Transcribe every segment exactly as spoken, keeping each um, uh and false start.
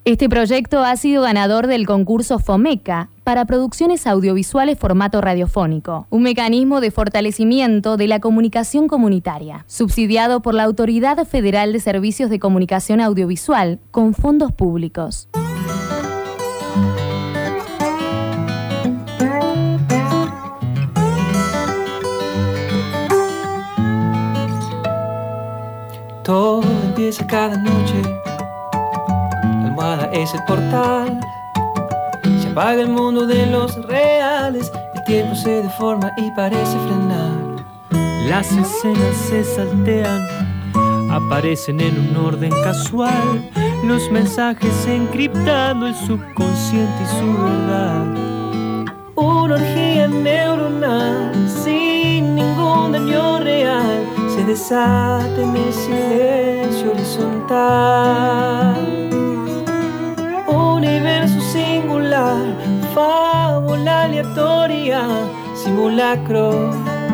Este proyecto ha sido ganador del concurso FOMECA para producciones audiovisuales formato radiofónico, un mecanismo de fortalecimiento de la comunicación comunitaria, subsidiado por la Autoridad Federal de Servicios de Comunicación Audiovisual con fondos públicos. Todo empieza cada noche. La almohada es el portal. Se apaga el mundo de los reales. El tiempo se deforma y parece frenar. Las escenas se saltean, aparecen en un orden casual. Los mensajes encriptando el subconsciente y su verdad. Una orgía neuronal sin ningún daño real se desata en el silencio horizontal. Universo singular, fábula aleatoria, simulacro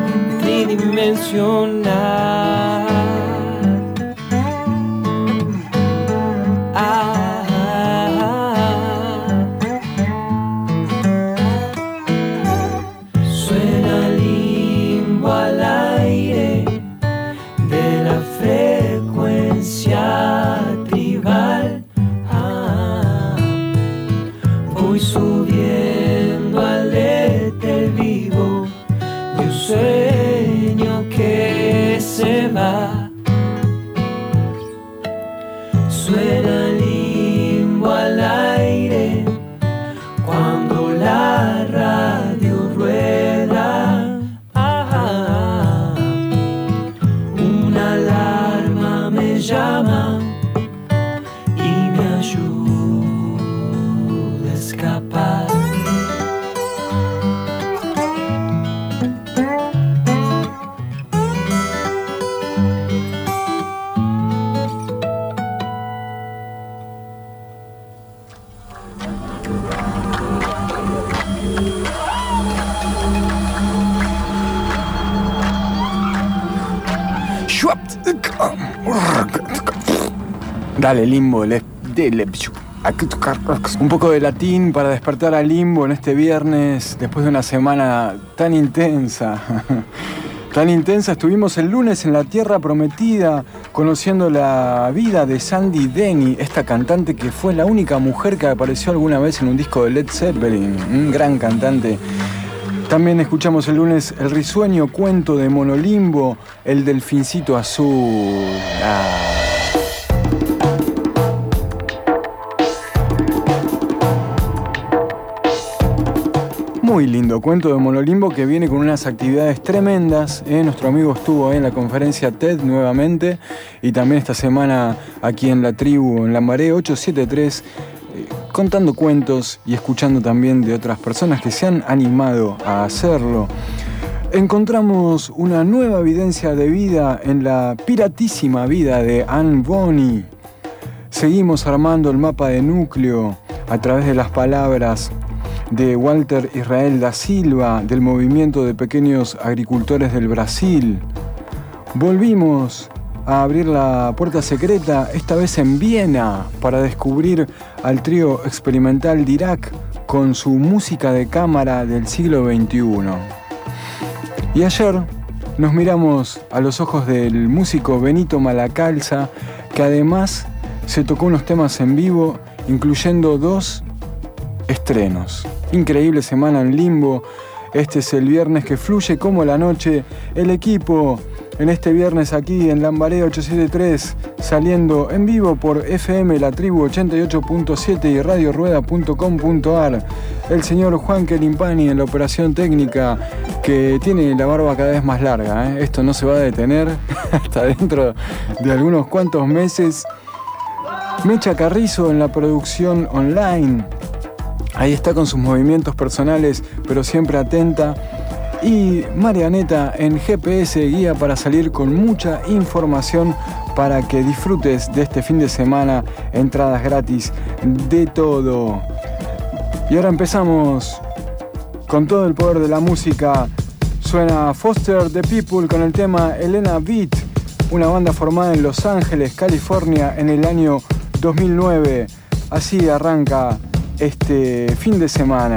tridimensional. Ah, ah, ah. Suena limbo al aire de la frecuencia tribal. Ah, voy subiendo al éter vivo de un sueño que se va. Suena limbo al aire cuando la radio rueda. Ah, una alarma me llama y me ayuda a escapar. Dale, Limbo, le, de, le, un poco de latín para despertar al Limbo en este viernes, después de una semana tan intensa. Tan intensa, estuvimos el lunes en la Tierra Prometida, conociendo la vida de Sandy Denny, esta cantante que fue la única mujer que apareció alguna vez en un disco de Led Zeppelin, un gran cantante. También escuchamos el lunes el risueño cuento de Monolimbo, el delfincito azul. Ah. Muy lindo cuento de Monolimbo que viene con unas actividades tremendas. ¿eh? Nuestro amigo estuvo ahí en la conferencia TED nuevamente y también esta semana aquí en la tribu, en Lambaré ochocientos setenta y tres, eh, contando cuentos y escuchando también de otras personas que se han animado a hacerlo. Encontramos una nueva evidencia de vida en la piratísima vida de Anne Bonny. Seguimos armando el mapa de núcleo a través de las palabras de Walter Israel da Silva, del movimiento de pequeños agricultores del Brasil. Volvimos a abrir la puerta secreta, esta vez en Viena, para descubrir al trío experimental Dirac con su música de cámara del siglo veintiuno. Y ayer nos miramos a los ojos del músico Benito Malacalza, que además se tocó unos temas en vivo, incluyendo dos estrenos. Increíble semana en Limbo. Este es el viernes que fluye como la noche. El equipo en este viernes aquí en Lambaré ochocientos setenta y tres, saliendo en vivo por F M La Tribu ochenta y ocho punto siete y radio rueda punto com punto a r. El señor Juan Kelimpani en la operación técnica, que tiene la barba cada vez más larga. ¿eh? Esto no se va a detener hasta dentro de algunos cuantos meses. Mecha Carrizo en la producción online. Ahí está con sus movimientos personales, pero siempre atenta. Y Marianeta en G P S, guía para salir con mucha información para que disfrutes de este fin de semana. Entradas gratis de todo. Y ahora empezamos con todo el poder de la música. Suena Foster the People con el tema Elena Beat, una banda formada en Los Ángeles, California, en el año dos mil nueve. Así arranca este fin de semana.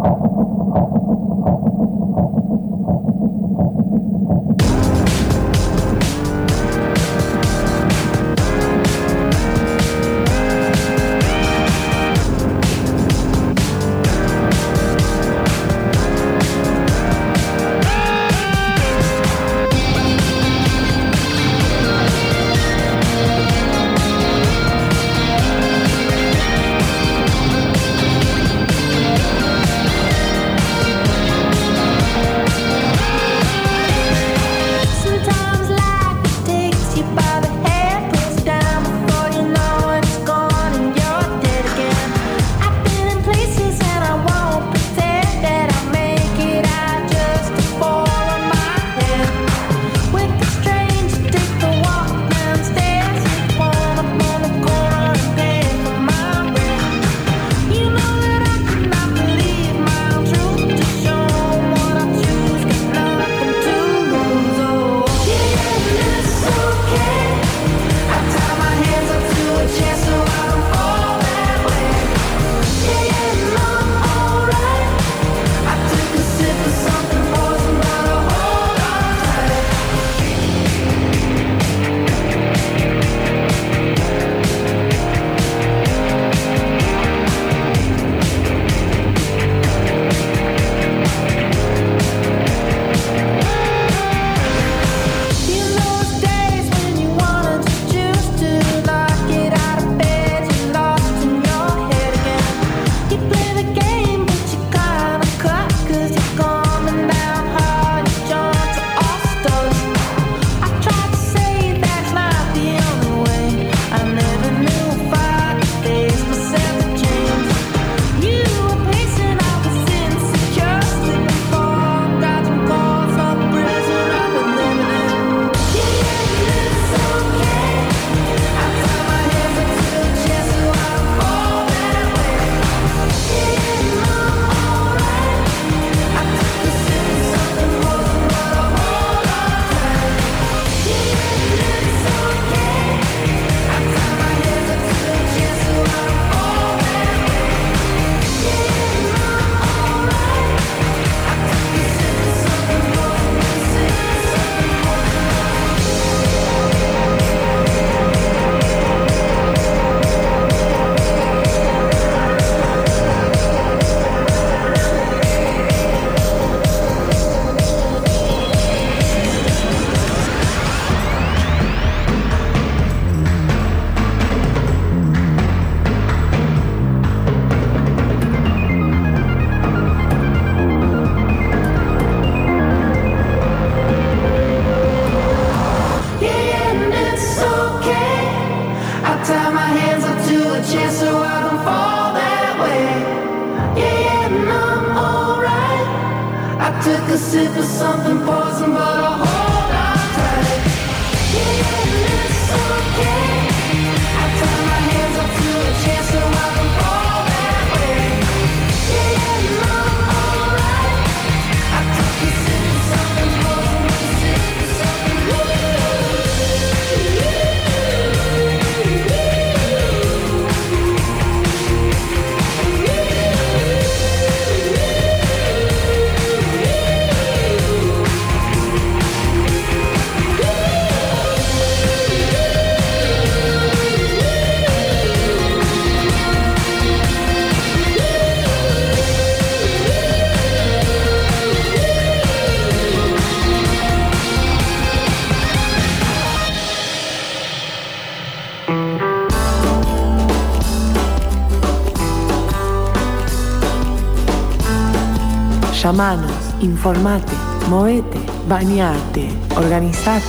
Llamanos, informate, movete, bañate, organizate.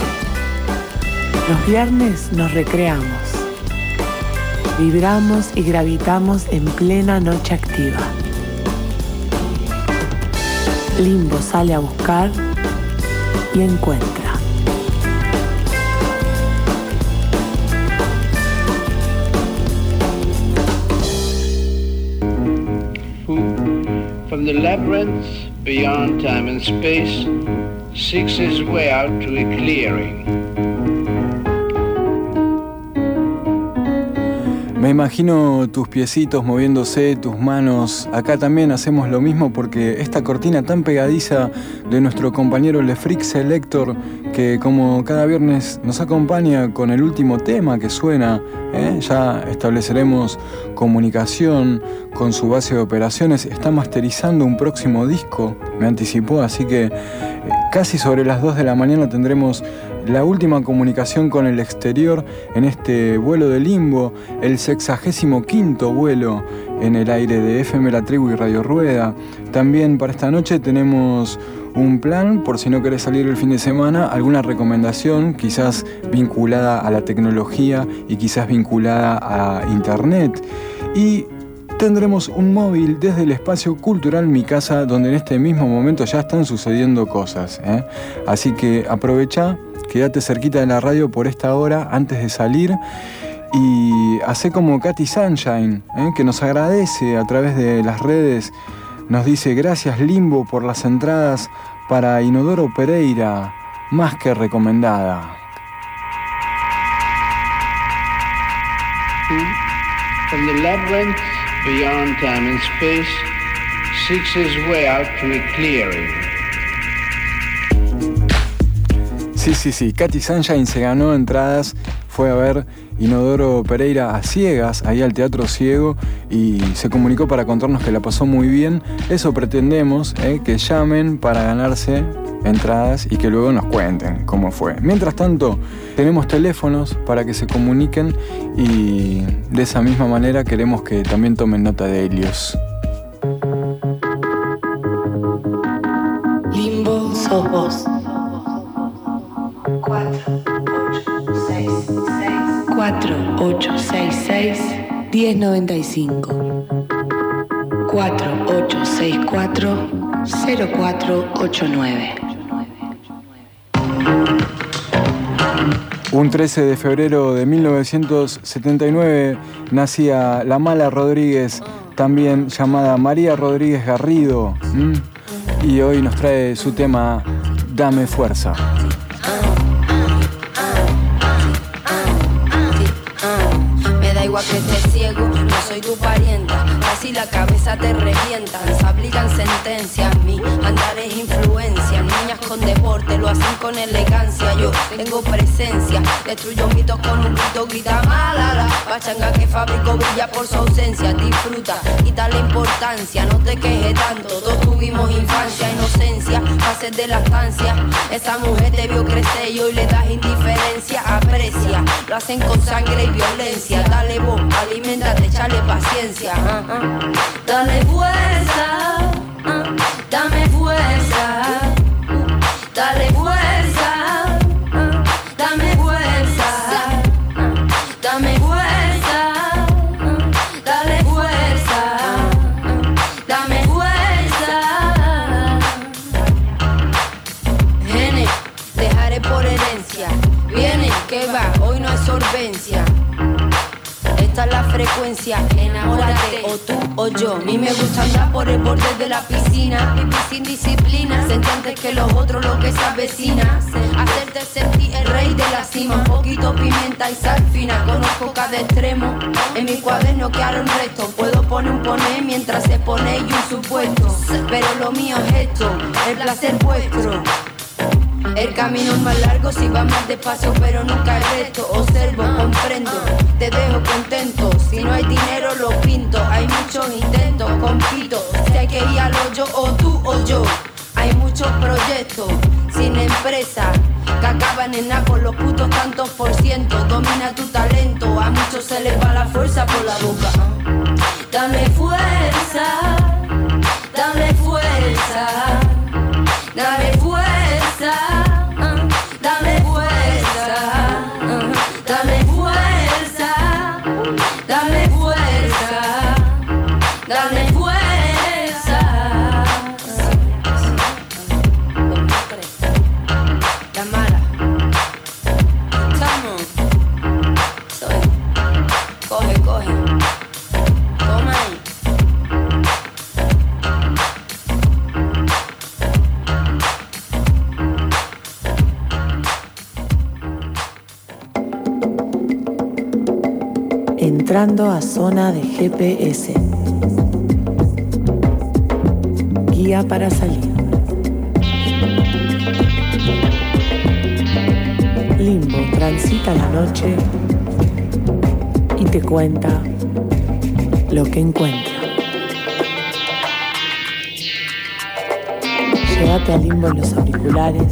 Los viernes nos recreamos. Vibramos y gravitamos en plena noche activa. Limbo sale a buscar y encuentra. From the labyrinth beyond time and space, seeks his way out to a clearing. Me imagino tus piecitos moviéndose, tus manos. Acá también hacemos lo mismo porque esta cortina tan pegadiza de nuestro compañero Le Freak Selector, que como cada viernes nos acompaña con el último tema que suena, ¿eh? Ya estableceremos comunicación con su base de operaciones. Está masterizando un próximo disco, me anticipó, así que eh, casi sobre las dos de la mañana tendremos la última comunicación con el exterior en este vuelo de Limbo, el sexagésimo quinto vuelo en el aire de F M La Tribu y Radio Rueda. También para esta noche tenemos un plan, por si no querés salir el fin de semana, alguna recomendación quizás vinculada a la tecnología y quizás vinculada a internet. Y tendremos un móvil desde el espacio cultural Mi Casa, donde en este mismo momento ya están sucediendo cosas, ¿eh? Así que aprovecha, quédate cerquita de la radio por esta hora antes de salir y hacé como Katy Sunshine, ¿eh? Que nos agradece a través de las redes. Nos dice: gracias Limbo por las entradas para Inodoro Pereira, más que recomendada. From the labyrinth beyond time and space seeks his way out to a clearing. Sí, sí, sí, Katy Sunshine se ganó entradas, fue a ver Inodoro Pereira a ciegas, ahí al Teatro Ciego, y se comunicó para contarnos que la pasó muy bien. Eso pretendemos, eh, que llamen para ganarse entradas y que luego nos cuenten cómo fue. Mientras tanto, tenemos teléfonos para que se comuniquen y de esa misma manera queremos que también tomen nota de Helios. Limbo sos vos. cuatro ocho seis seis uno cero nueve cinco cuatro ocho seis cuatro cero cuatro ocho nueve. Un trece de febrero de mil novecientos setenta y nueve nacía la Mala Rodríguez, también llamada María Rodríguez Garrido, ¿m? Y hoy nos trae su tema Dame Fuerza. Que estés ciego, no soy tu parienta. Casi la cabeza te revienta. Se aplican sentencias, mi andar es influencia. Niñas con deporte lo hacen con elegancia. Yo tengo presencia, destruyo mitos con un grito, grita malala. Pachanga que fabrico brilla por su ausencia. Disfruta, quita la importancia, no te quejes tanto. Todos tuvimos infancia, inocencia, fases de lactancia. Esa mujer te vio crecer y hoy le das indiferencia. Aprecia, lo hacen con sangre y violencia. Dale vos, aliméntate, echale paciencia. uh, uh. Dale fuerza, uh, dame fuerza. uh, Dale fuerza, uh, dame fuerza. uh, Dame fuerza, uh, dale fuerza. uh, Dame fuerza. Viene, dejaré por herencia. Viene, que va, hoy no hay solvencia. Esta es la frecuencia, enamórate o tú o yo. A mí me gusta andar por el borde de la piscina, vivir sin disciplina, sentir antes que los otros lo que se avecina, hacerte sentir el rey de la cima. Un poquito pimienta y sal fina, conozco cada extremo. En mi cuaderno quedaron restos, puedo poner un poner mientras se pone y un supuesto. Pero lo mío es esto, el placer vuestro. El camino es más largo si va más despacio, pero nunca el resto. Observo, comprendo, te dejo contento. Si no hay dinero lo pinto, hay muchos intentos, compito. Si hay que ir al hoyo o tú o yo. Hay muchos proyectos sin empresa que acaban en nada por los putos tantos por ciento. Domina tu talento, a muchos se les va la fuerza por la boca. Dame fuerza, dame fuerza, dame fuerza, uh, dame fuerza, uh, dame fuerza, dame fuerza, dame fuerza. La mala, come on, soy, coge, coge, toma ahí. Entrando a zona de G P S. Guía para salir. Limbo transita la noche y te cuenta lo que encuentra. Llévate a Limbo en los auriculares,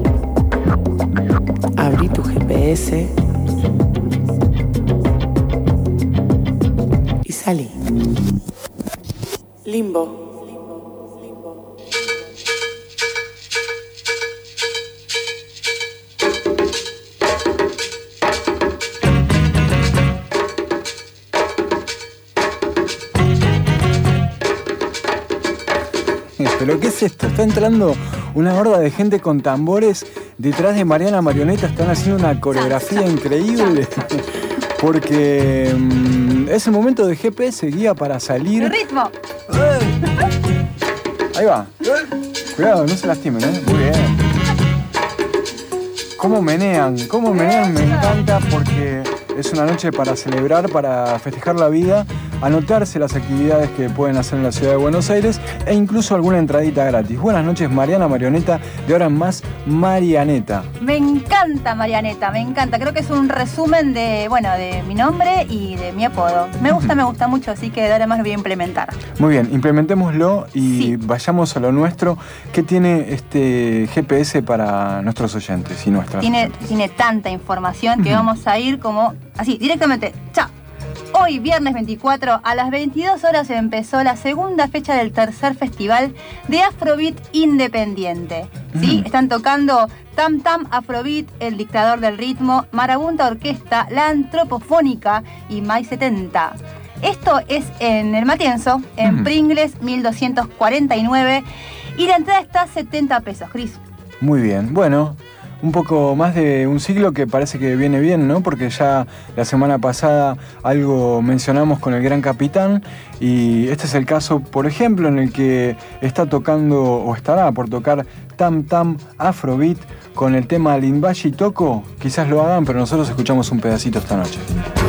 abrí tu G P S y salí. Limbo. ¿Pero qué es esto? Está entrando una horda de gente con tambores. Detrás de Mariana Marioneta están haciendo una coreografía increíble. Porque um, es el momento de G P S, guía para salir. ¡El ritmo! Ahí va. Cuidado, no se lastimen, ¿eh? Muy bien. ¿Cómo menean? ¿Cómo menean? Me encanta porque es una noche para celebrar, para festejar la vida, anotarse las actividades que pueden hacer en la ciudad de Buenos Aires e incluso alguna entradita gratis. Buenas noches, Mariana Marioneta, de ahora en más Marianeta. Me encanta Marianeta, me encanta. Creo que es un resumen de, bueno, de mi nombre y de mi apodo. Me gusta, me gusta mucho, así que de ahora en más lo voy a implementar. Muy bien, implementémoslo y sí. Vayamos a lo nuestro. ¿Qué tiene este G P S para nuestros oyentes y nuestras? Tiene, tiene tanta información que vamos a ir como así, directamente. ¡Chao! Hoy, viernes veinticuatro, a las veintidós horas empezó la segunda fecha del tercer festival de Afrobeat Independiente. ¿Sí? Mm. Están tocando Tam Tam Afrobeat, El Dictador del Ritmo, Marabunta Orquesta, La Antropofónica y Mai setenta. Esto es en el Matienzo, en mm. Pringles mil doscientos cuarenta y nueve, y la entrada está a setenta pesos, Cris. Muy bien, bueno. Un poco más de un siglo que parece que viene bien, ¿no? Porque ya la semana pasada algo mencionamos con el Gran Capitán y este es el caso, por ejemplo, en el que está tocando o estará por tocar Tam Tam Afrobeat con el tema Limbashi Toco. Quizás lo hagan, pero nosotros escuchamos un pedacito esta noche.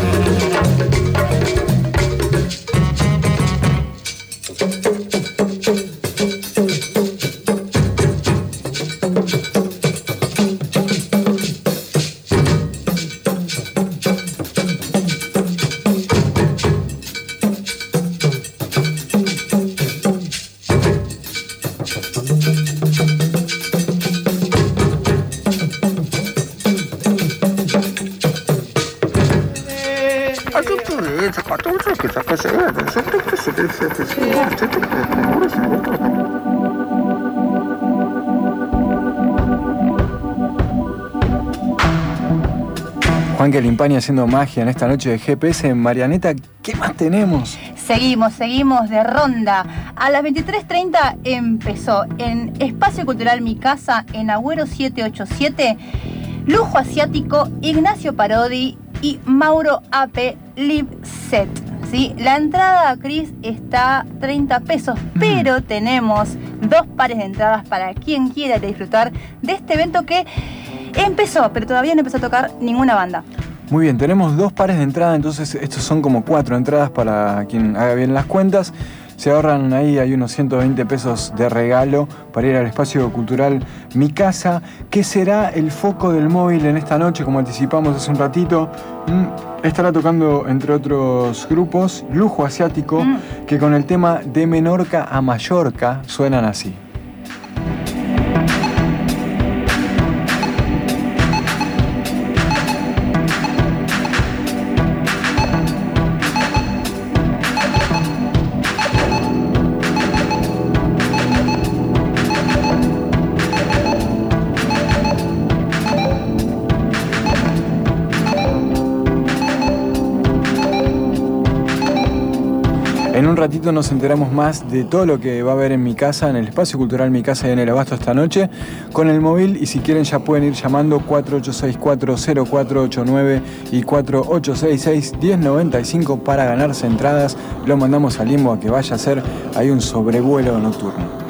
Juan Quelimpani haciendo magia en esta noche de G P S en Marianeta. ¿Qué más tenemos? Seguimos, seguimos de ronda. A las veintitrés treinta empezó en Espacio Cultural Mi Casa, en Agüero setecientos ochenta y siete, Lujo Asiático, Ignacio Parodi y Mauro A P Live Set. ¿Sí? La entrada, Cris, está a treinta pesos, mm. pero tenemos dos pares de entradas para quien quiera disfrutar de este evento que empezó, pero todavía no empezó a tocar ninguna banda. Muy bien, tenemos dos pares de entrada, entonces estos son como cuatro entradas para quien haga bien las cuentas. Se ahorran ahí, hay unos ciento veinte pesos de regalo para ir al Espacio Cultural Mi Casa, que será el foco del móvil en esta noche, como anticipamos hace un ratito. Mm, estará tocando, entre otros grupos, Lujo Asiático, mm. que con el tema De Menorca a Mallorca suenan así. En un ratito nos enteramos más de todo lo que va a haber en Mi Casa, en el Espacio Cultural Mi Casa y en el Abasto esta noche, con el móvil, y si quieren ya pueden ir llamando cuatro ocho seis cuatro cero cuatro ocho nueve y cuatro ocho seis seis uno cero nueve cinco para ganarse entradas. Lo mandamos a Limbo a que vaya a hacer ahí un sobrevuelo nocturno.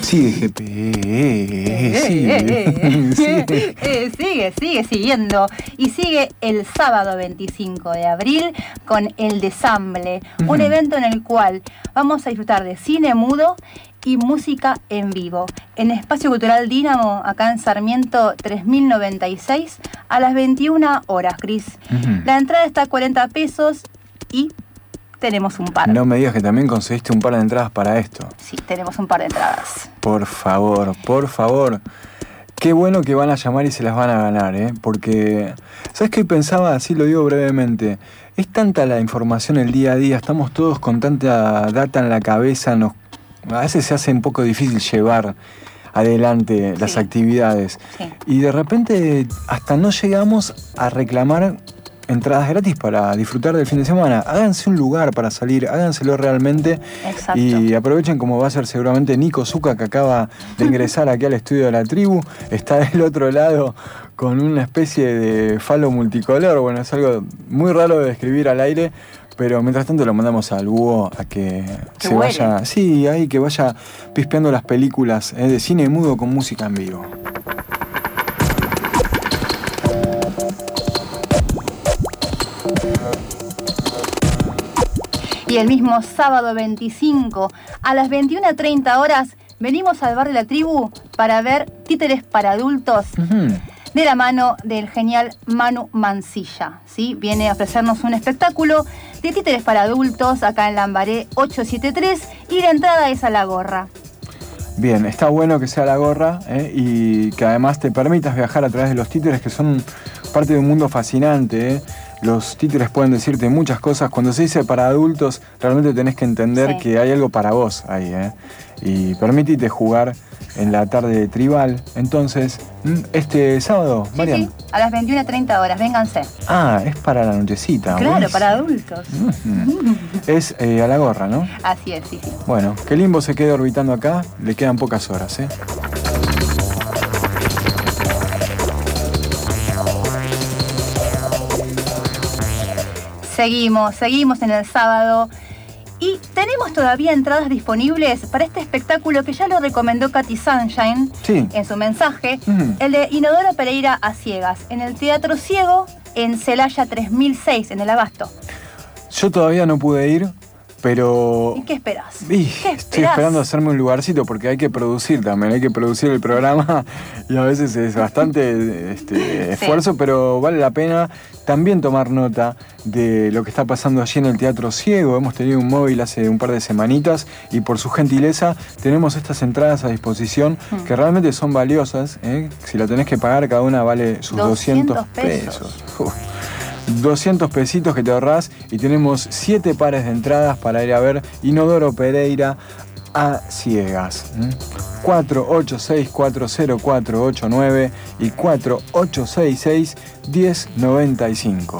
Sigue G P, eh, sigue. Eh, eh, sigue. Eh, sigue, sigue siguiendo. Y sigue el sábado veinticinco de abril con El Desamble, uh-huh. un evento en el cual vamos a disfrutar de cine mudo y música en vivo. En Espacio Cultural Dínamo, acá en Sarmiento tres mil noventa y seis, a las veintiuna horas, Cris. Uh-huh. La entrada está a cuarenta pesos y tenemos un par. No me digas que también conseguiste un par de entradas para esto. Sí, tenemos un par de entradas. Por favor, por favor. Qué bueno que van a llamar y se las van a ganar, ¿eh? Porque, ¿sabes qué pensaba? Así lo digo brevemente. Es tanta la información el día a día, estamos todos con tanta data en la cabeza, nos, a veces se hace un poco difícil llevar adelante las sí. actividades. Sí. Y de repente hasta no llegamos a reclamar entradas gratis para disfrutar del fin de semana. Háganse un lugar para salir, háganselo realmente. Exacto. Y aprovechen, como va a ser seguramente Nico Zucca, que acaba de ingresar aquí al estudio de la tribu. Está del otro lado con una especie de falo multicolor. Bueno, es algo muy raro de describir al aire, pero mientras tanto lo mandamos al búho a que, que se huele. vaya, sí, ahí que vaya pispeando las películas eh, de cine mudo con música en vivo. Y el mismo sábado veinticinco, a las veintiuna treinta horas, venimos al bar de la tribu para ver Títeres para adultos, uh-huh. de la mano del genial Manu Mancilla, ¿sí? Viene a ofrecernos un espectáculo de títeres para adultos acá en Lambaré ochocientos setenta y tres y la entrada es a la gorra. Bien, está bueno que sea la gorra ¿eh? y que además te permitas viajar a través de los títeres, que son parte de un mundo fascinante, ¿eh? Los títeres pueden decirte muchas cosas. Cuando se dice para adultos, realmente tenés que entender sí. que hay algo para vos ahí, ¿eh? Y permitite jugar en la tarde tribal. Entonces, este sábado, sí, Marian. Sí, a las veintiuna treinta horas, vénganse. Ah, es para la nochecita. Claro, buenísimo. Para adultos. Uh-huh. Es eh, a la gorra, ¿no? Así es, sí, sí. Bueno, que Limbo se quede orbitando acá. Le quedan pocas horas, ¿eh? Seguimos, seguimos en el sábado y tenemos todavía entradas disponibles para este espectáculo que ya lo recomendó Katy Sunshine sí. en su mensaje, uh-huh. el de Inodoro Pereira a Ciegas, en el Teatro Ciego, en Celaya tres mil seis, en el Abasto. Yo todavía no pude ir, pero... ¿Y qué esperás? Y ¿Qué esperás? Estoy esperando hacerme un lugarcito porque hay que producir también, hay que producir el programa y a veces es bastante este, esfuerzo, sí. pero vale la pena también tomar nota de lo que está pasando allí en el Teatro Ciego. Hemos tenido un móvil hace un par de semanitas y por su gentileza tenemos estas entradas a disposición hmm. que realmente son valiosas, ¿eh? Si la tenés que pagar, cada una vale sus doscientos pesos. Uf. doscientos pesitos que te ahorrás y tenemos siete pares de entradas para ir a ver Inodoro Pereira a Ciegas. cuatro ocho seis cuatro cero cuatro ocho nueve y cuatro ocho seis seis uno cero nueve cinco.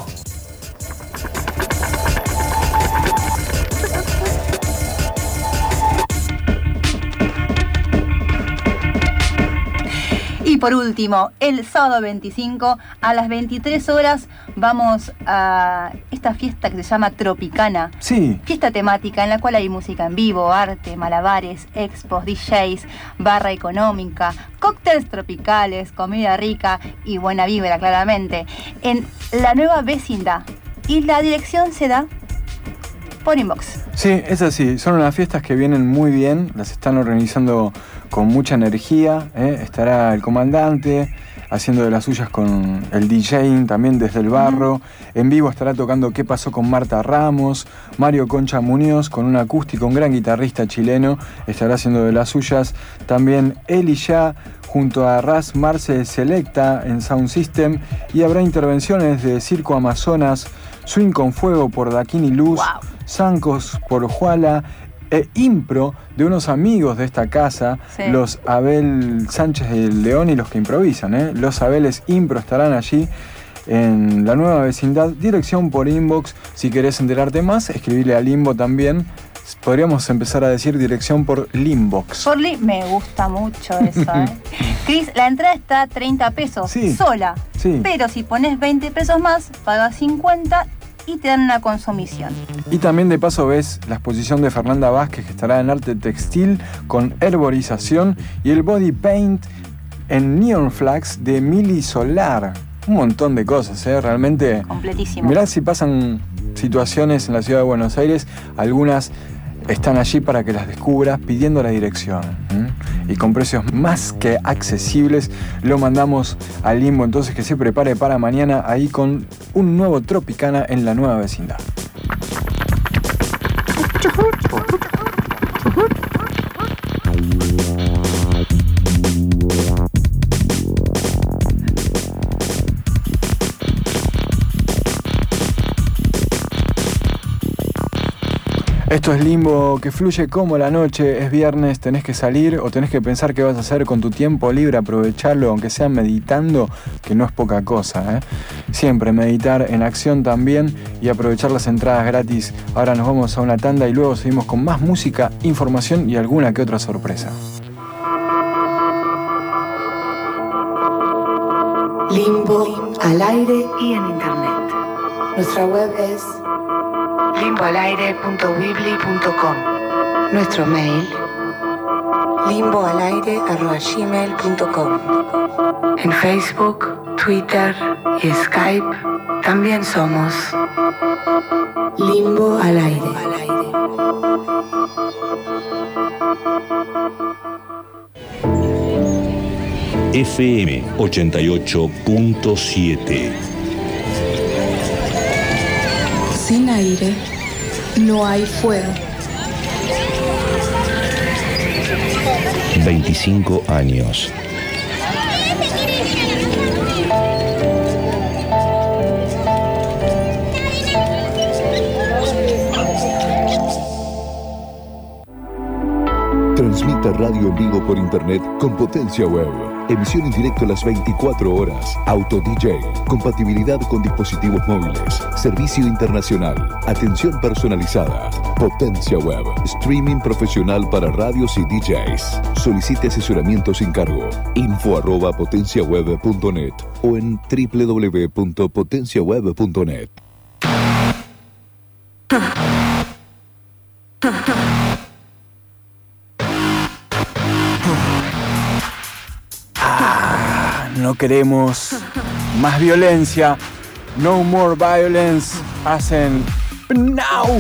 Y por último, el sábado veinticinco a las veintitrés horas vamos a esta fiesta que se llama Tropicana. Sí. Fiesta temática en la cual hay música en vivo, arte, malabares, expos, D Js, barra económica, cócteles tropicales, comida rica y buena vibra, claramente, en la nueva vecindad. Y la dirección se da por inbox. Sí, es así. Son unas fiestas que vienen muy bien, las están organizando con mucha energía, ¿eh? Estará el comandante haciendo de las suyas con el DJing también desde el barro. Uh-huh. En vivo estará tocando ¿Qué pasó con Marta Ramos? Mario Concha Muñoz con un acústico, un gran guitarrista chileno, estará haciendo de las suyas. También Eli Ya junto a Raz Marce Selecta en Sound System, y habrá intervenciones de Circo Amazonas, Swing con Fuego por Daquini Luz, wow. Zancos por Juala, e impro de unos amigos de esta casa, sí. los Abel Sánchez del León y los que improvisan, ¿eh? Los Abeles Impro estarán allí en la nueva vecindad. Dirección por inbox. Si querés enterarte más, escribile a Limbo también. Podríamos empezar a decir dirección por Limbox. Por li me gusta mucho eso, ¿eh? Cris, la entrada está a treinta pesos, sí. sola. Sí. Pero si pones veinte pesos más, pagas cincuenta y te dan una consumición. Y también de paso ves la exposición de Fernanda Vázquez, que estará en arte textil con herborización, y el body paint en Neon Flags de Mili Solar. Un montón de cosas, ¿eh? Realmente. Completísimo. Mirá si pasan situaciones en la ciudad de Buenos Aires, algunas están allí para que las descubras pidiendo la dirección. ¿eh? Y con precios más que accesibles lo mandamos al Limbo, entonces que se prepare para mañana ahí con un nuevo Tropicana en la nueva vecindad. Esto es Limbo, que fluye como la noche. Es viernes, tenés que salir o tenés que pensar qué vas a hacer con tu tiempo libre, aprovecharlo, aunque sea meditando, que no es poca cosa, ¿eh? Siempre meditar en acción también y aprovechar las entradas gratis. Ahora nos vamos a una tanda y luego seguimos con más música, información y alguna que otra sorpresa. Limbo al aire y en internet. Nuestra web es limbo al aire punto weebly punto com. Nuestro mail limbo al aire arroba gmail punto com. En Facebook, Twitter y Skype también somos Limbo al aire. F M ochenta y ocho punto siete. Sin aire no hay fuego. veinticinco años. Transmita radio en vivo por internet con Potencia Web. Emisión en directo las veinticuatro horas. Auto D J. Compatibilidad con dispositivos móviles. Servicio internacional. Atención personalizada. Potencia Web. Streaming profesional para radios y D Js. Solicite asesoramiento sin cargo. Info arroba potenciaweb punto net o en doble u doble u doble u punto potencia web punto net. No queremos más violencia. No more violence. Hacen now.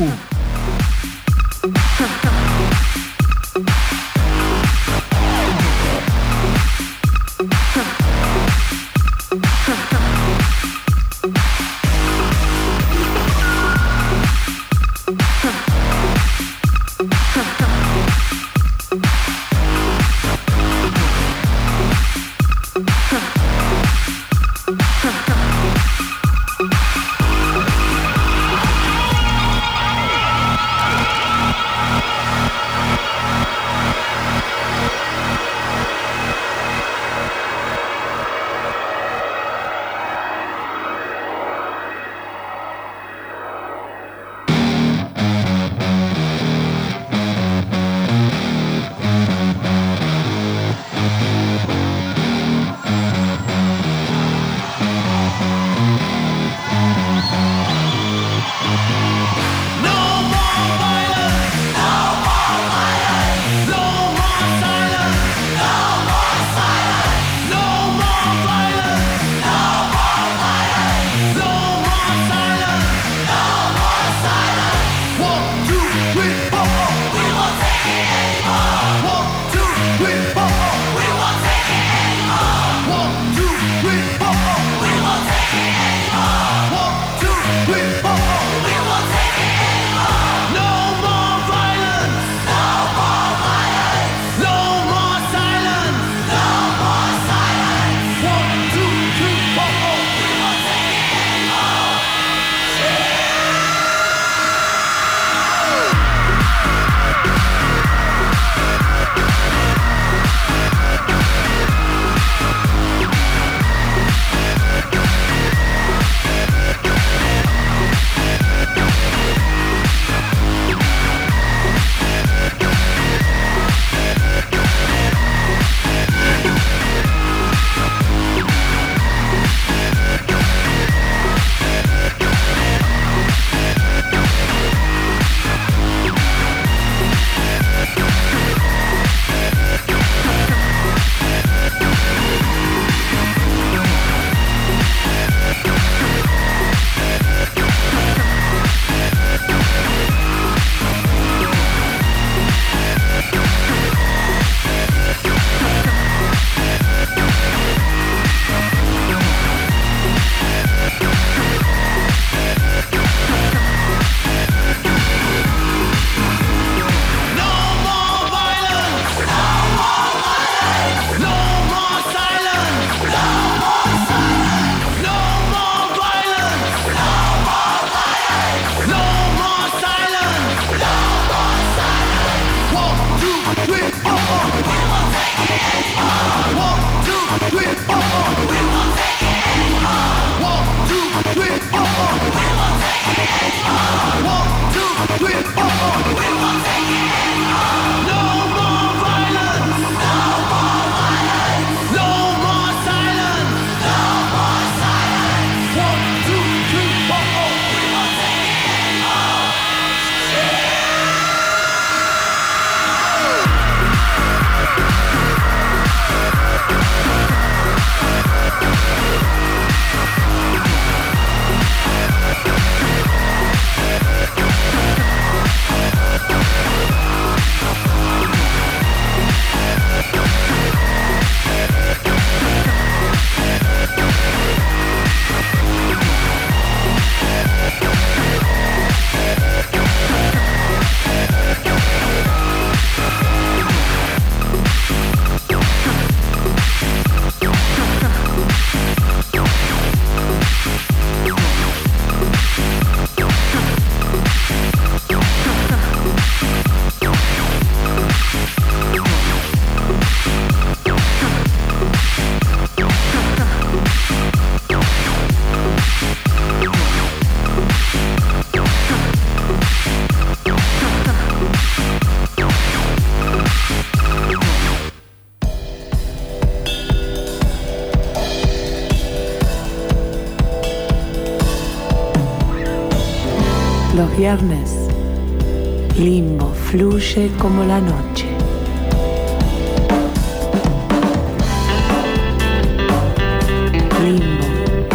Los viernes, Limbo fluye como la noche. Limbo.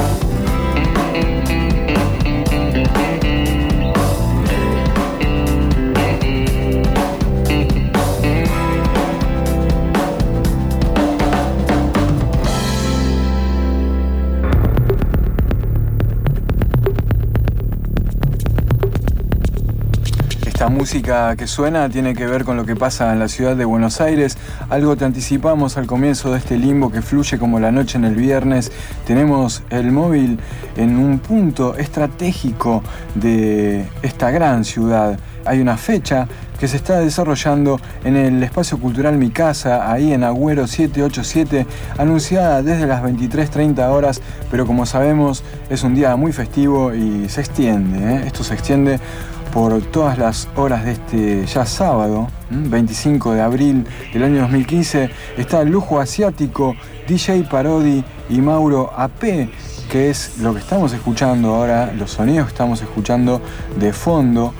Esta música que suena tiene que ver con lo que pasa en la ciudad de Buenos Aires. Algo te anticipamos al comienzo de este limbo que fluye como la noche en el viernes. Tenemos el móvil en un punto estratégico de esta gran ciudad. Hay una fecha que se está desarrollando en el Espacio Cultural Mi Casa, ahí en Agüero setecientos ochenta y siete, anunciada desde las veintitrés treinta horas, pero como sabemos es un día muy festivo y se extiende, ¿eh? Esto se extiende por todas las horas de este ya sábado, veinticinco de abril del año dos mil quince, está el Lujo Asiático, D J Parodi y Mauro A P, que es lo que estamos escuchando ahora, los sonidos que estamos escuchando de fondo.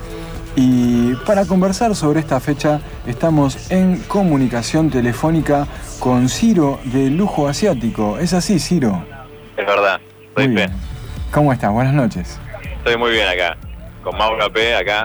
Y para conversar sobre esta fecha estamos en comunicación telefónica con Ciro de Lujo Asiático. ¿Es así, Ciro? Es verdad, estoy bien. ¿Cómo estás? Buenas noches. Estoy muy bien acá, con Mauro A P acá,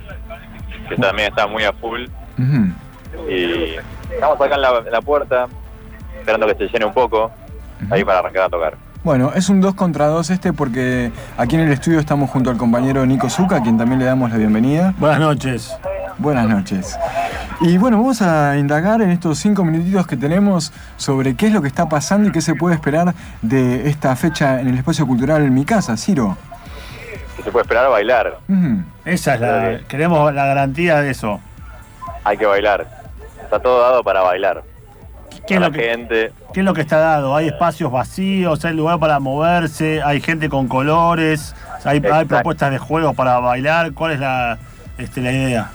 que también está muy a full. Uh-huh. Y estamos acá en la, en la puerta, esperando que se llene un poco, uh-huh, ahí para arrancar a tocar. Bueno, es un dos contra dos este porque aquí en el estudio estamos junto al compañero Nico Zucca, a quien también le damos la bienvenida. Buenas noches. Buenas noches. Y bueno, vamos a indagar en estos cinco minutitos que tenemos sobre qué es lo que está pasando y qué se puede esperar de esta fecha en el Espacio Cultural Mi Casa, Ciro. Que se puede esperar a bailar. Uh-huh. Esa es la... Queremos la garantía de eso. Hay que bailar. Está todo dado para bailar. ¿Qué es, lo que, gente. ¿Qué es lo que está dado? ¿Hay espacios vacíos? ¿Hay lugar para moverse? ¿Hay gente con colores? ¿Hay, hay propuestas de juegos para bailar? ¿Cuál es la, este, la idea?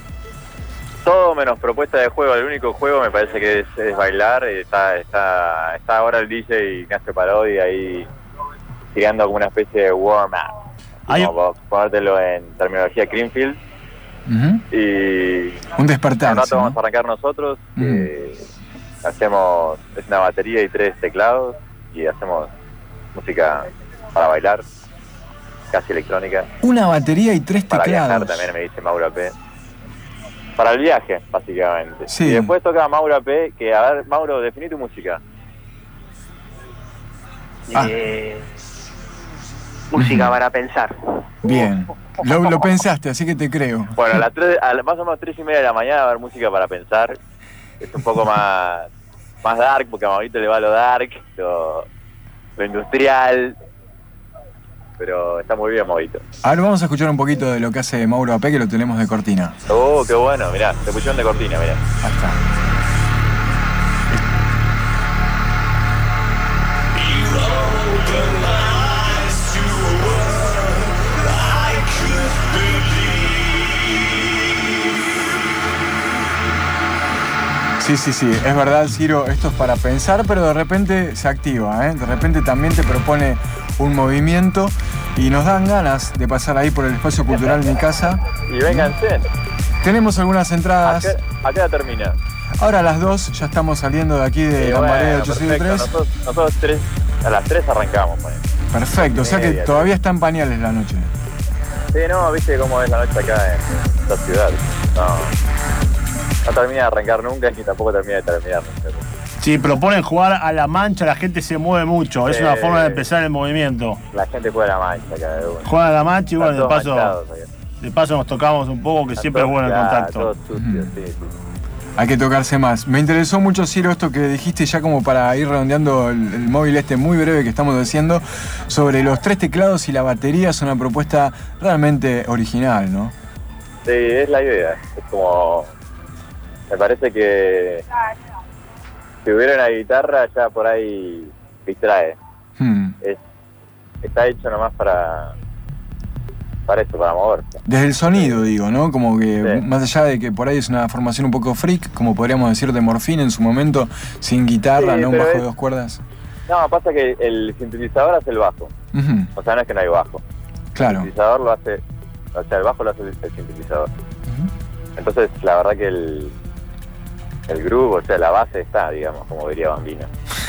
Todo menos propuesta de juego. El único juego me parece que es, es bailar. Está, está, está ahora el D J Ignacio Parodi ahí tirando como una especie de warm-up. Hay... Como ponértelo en terminología Greenfield. Uh-huh. Y un despertar. Un rato, ¿no? Vamos a arrancar nosotros. Uh-huh. eh, Hacemos, es una batería y tres teclados y hacemos música para bailar, casi electrónica. Una batería y tres para teclados. Para viajar también, me dice Mauro A P. Para el viaje, básicamente. Sí. Y después toca Mauro A P, que a ver, Mauro, definí tu música. Ah. Eh, música uh-huh. para pensar. Bien, lo, lo pensaste, así que te creo. Bueno, a las tres, a más o menos tres y media de la mañana va a haber música para pensar. Es un poco más, más dark, porque a Maurito le va lo dark, lo, lo industrial, pero está muy bien Maurito. Ahora vamos a escuchar un poquito de lo que hace Mauro A P, que lo tenemos de cortina. Oh, qué bueno, mirá, te pusieron de cortina, mirá. Ahí está. Sí, sí, sí, es verdad, Ciro, esto es para pensar, pero de repente se activa, ¿eh? De repente también te propone un movimiento y nos dan ganas de pasar ahí por el Espacio Cultural Mi Casa. Y vénganse. Tenemos algunas entradas. ¿A qué, a qué hora termina? Ahora a las dos, ya estamos saliendo de aquí de sí, Lambaré bueno, ochocientos setenta y tres. Nosotros, nosotros tres, a las tres arrancamos. Bueno. Perfecto, o sea que todavía está en pañales la noche. Sí, no, viste cómo es la noche acá en esta ciudad. No. No termina de arrancar nunca ni tampoco termina de terminar. Sí, proponen jugar a la mancha, la gente se mueve mucho. Es eh, una forma de empezar el movimiento. La gente juega a la mancha cada uno. Juega a la mancha y bueno, de paso, de paso nos tocamos un poco, que Están siempre es bueno el contacto. Todo sucio, sí, sí. Hay que tocarse más. Me interesó mucho, Ciro, esto que dijiste ya como para ir redondeando el, el móvil este muy breve que estamos haciendo sobre los tres teclados y la batería. Es una propuesta realmente original, ¿no? Sí, es la idea. Es como... Me parece que si hubiera una guitarra ya por ahí distrae. Hmm. Es, está hecho nomás para, para eso, para moverse. Desde el sonido, digo, ¿no? Como que sí. Más allá de que por ahí es una formación un poco freak, como podríamos decir de Morphine en su momento, sin guitarra, sí, no un bajo es... de dos cuerdas. No, pasa que el sintetizador hace el bajo. Uh-huh. O sea, no es que no hay bajo. Claro. El sintetizador lo hace, o sea, el bajo lo hace el, el sintetizador. Entonces, la verdad que el, el groove, o sea, la base está, digamos, como diría Bambino.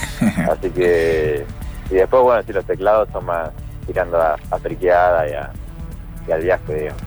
Así que, y después, bueno, si los teclados son más tirando a, a triqueada y, a, y al viaje, digamos.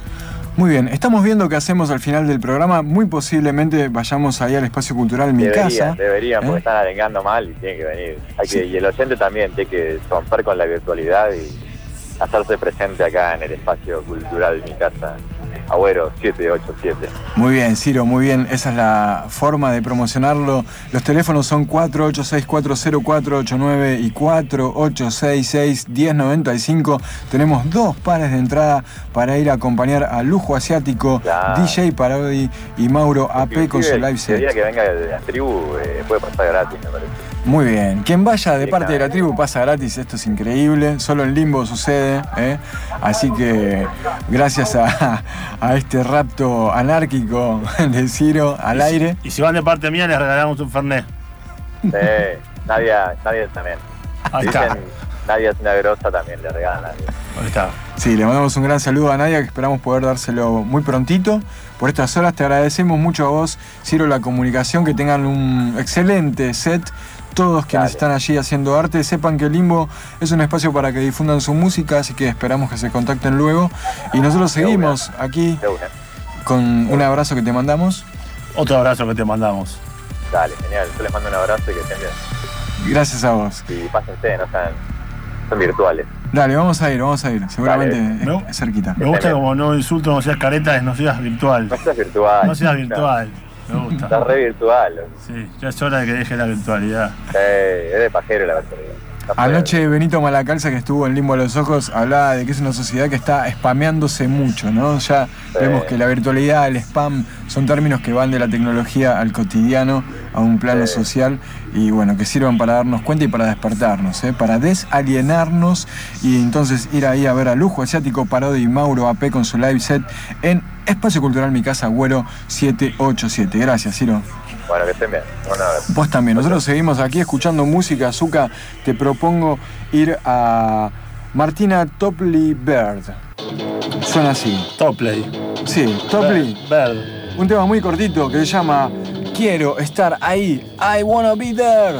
Muy bien, estamos viendo qué hacemos al final del programa. Muy posiblemente vayamos ahí al Espacio Cultural Mi deberían, Casa. Deberían, ¿eh? Porque están arengando mal y tienen que venir. Hay Sí. que, y el oyente también tiene que romper con la virtualidad y hacerse presente acá en el Espacio Cultural Mi Casa. Agüero siete ocho siete. Muy bien, Ciro, muy bien. Esa es la forma de promocionarlo. Los teléfonos son cuatro ocho seis cuatro cero cuatro ocho nueve y cuatro ocho seis seis uno cero nueve cinco. Tenemos dos pares de entrada para ir a acompañar a Lujo Asiático, Claro. D J Parodi y Mauro A P con su live El set. día que venga de la tribu eh, puede pasar gratis, me parece. Muy bien. Quien vaya de parte de la tribu pasa gratis. Esto es increíble. Solo en Limbo sucede, ¿eh? Así que gracias a, a este rapto anárquico de Ciro al y si, aire. Y si van de parte mía, les regalamos un Fernet. Sí, Nadia, Nadia también. Ahí Dicen, está. Nadia es una grosa, también le regalan a Nadia. Ahí está. Sí, le mandamos un gran saludo a Nadia, que esperamos poder dárselo muy prontito. Por estas horas te agradecemos mucho a vos, Ciro, la comunicación, que tengan un excelente set. Todos quienes Dale. están allí haciendo arte, sepan que Limbo es un espacio para que difundan su música, así que esperamos que se contacten luego. Y nosotros seguimos aquí De una. con un abrazo que te mandamos. Otro abrazo que te mandamos. Dale, genial. Yo les mando un abrazo y que estén bien. Gracias a vos. Y pásense, no sean, son virtuales. Dale, vamos a ir, vamos a ir. Seguramente Dale. es, es cerquita. Me gusta como no insulto, no seas careta, no seas virtual. No seas virtual. No seas virtual. Me gusta. Está re virtual. Sí, ya es hora de que deje la virtualidad. Eh, es de pajero la virtualidad. Está Anoche Benito Malacalza, que estuvo en Limbo a los Ojos, hablaba de que es una sociedad que está spameándose mucho, ¿no? Ya Sí. vemos que la virtualidad, el spam, son términos que van de la tecnología al cotidiano, a un plano Sí. social, y bueno, que sirvan para darnos cuenta y para despertarnos, ¿eh? Para desalienarnos y entonces ir ahí a ver a Lujo Asiático, Parodi y Mauro A P con su live set en Espacio Cultural Mi Casa, Agüero siete ocho siete. Gracias, Ciro. Bueno, que estén bien. Un abrazo. Vos también. Nosotros seguimos aquí escuchando música. Zucca, te propongo ir a Martina Topley Bird. Suena así. Topley. Sí, Topley. Bird. Un tema muy cortito que se llama Quiero estar ahí. I wanna be there.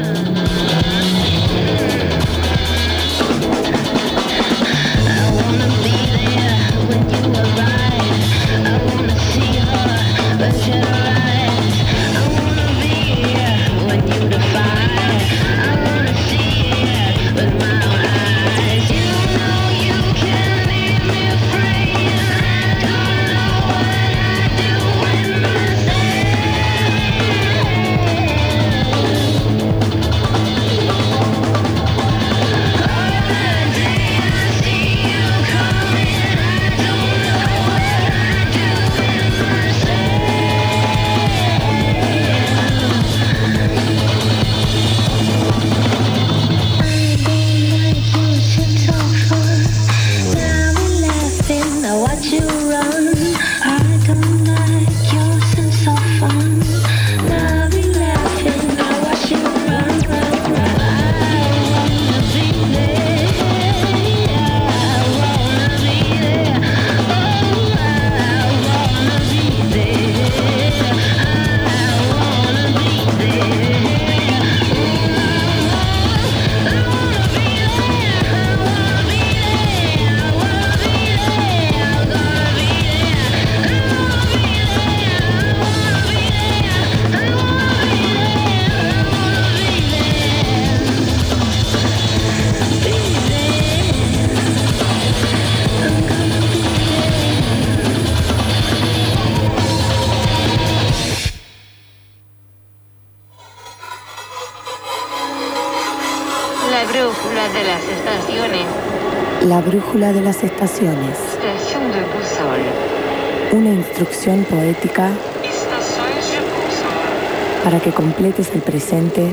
La brújula de las estaciones. La brújula de las estaciones. Station de boussole. Una instrucción poética Estaciones de boussole. para que completes el presente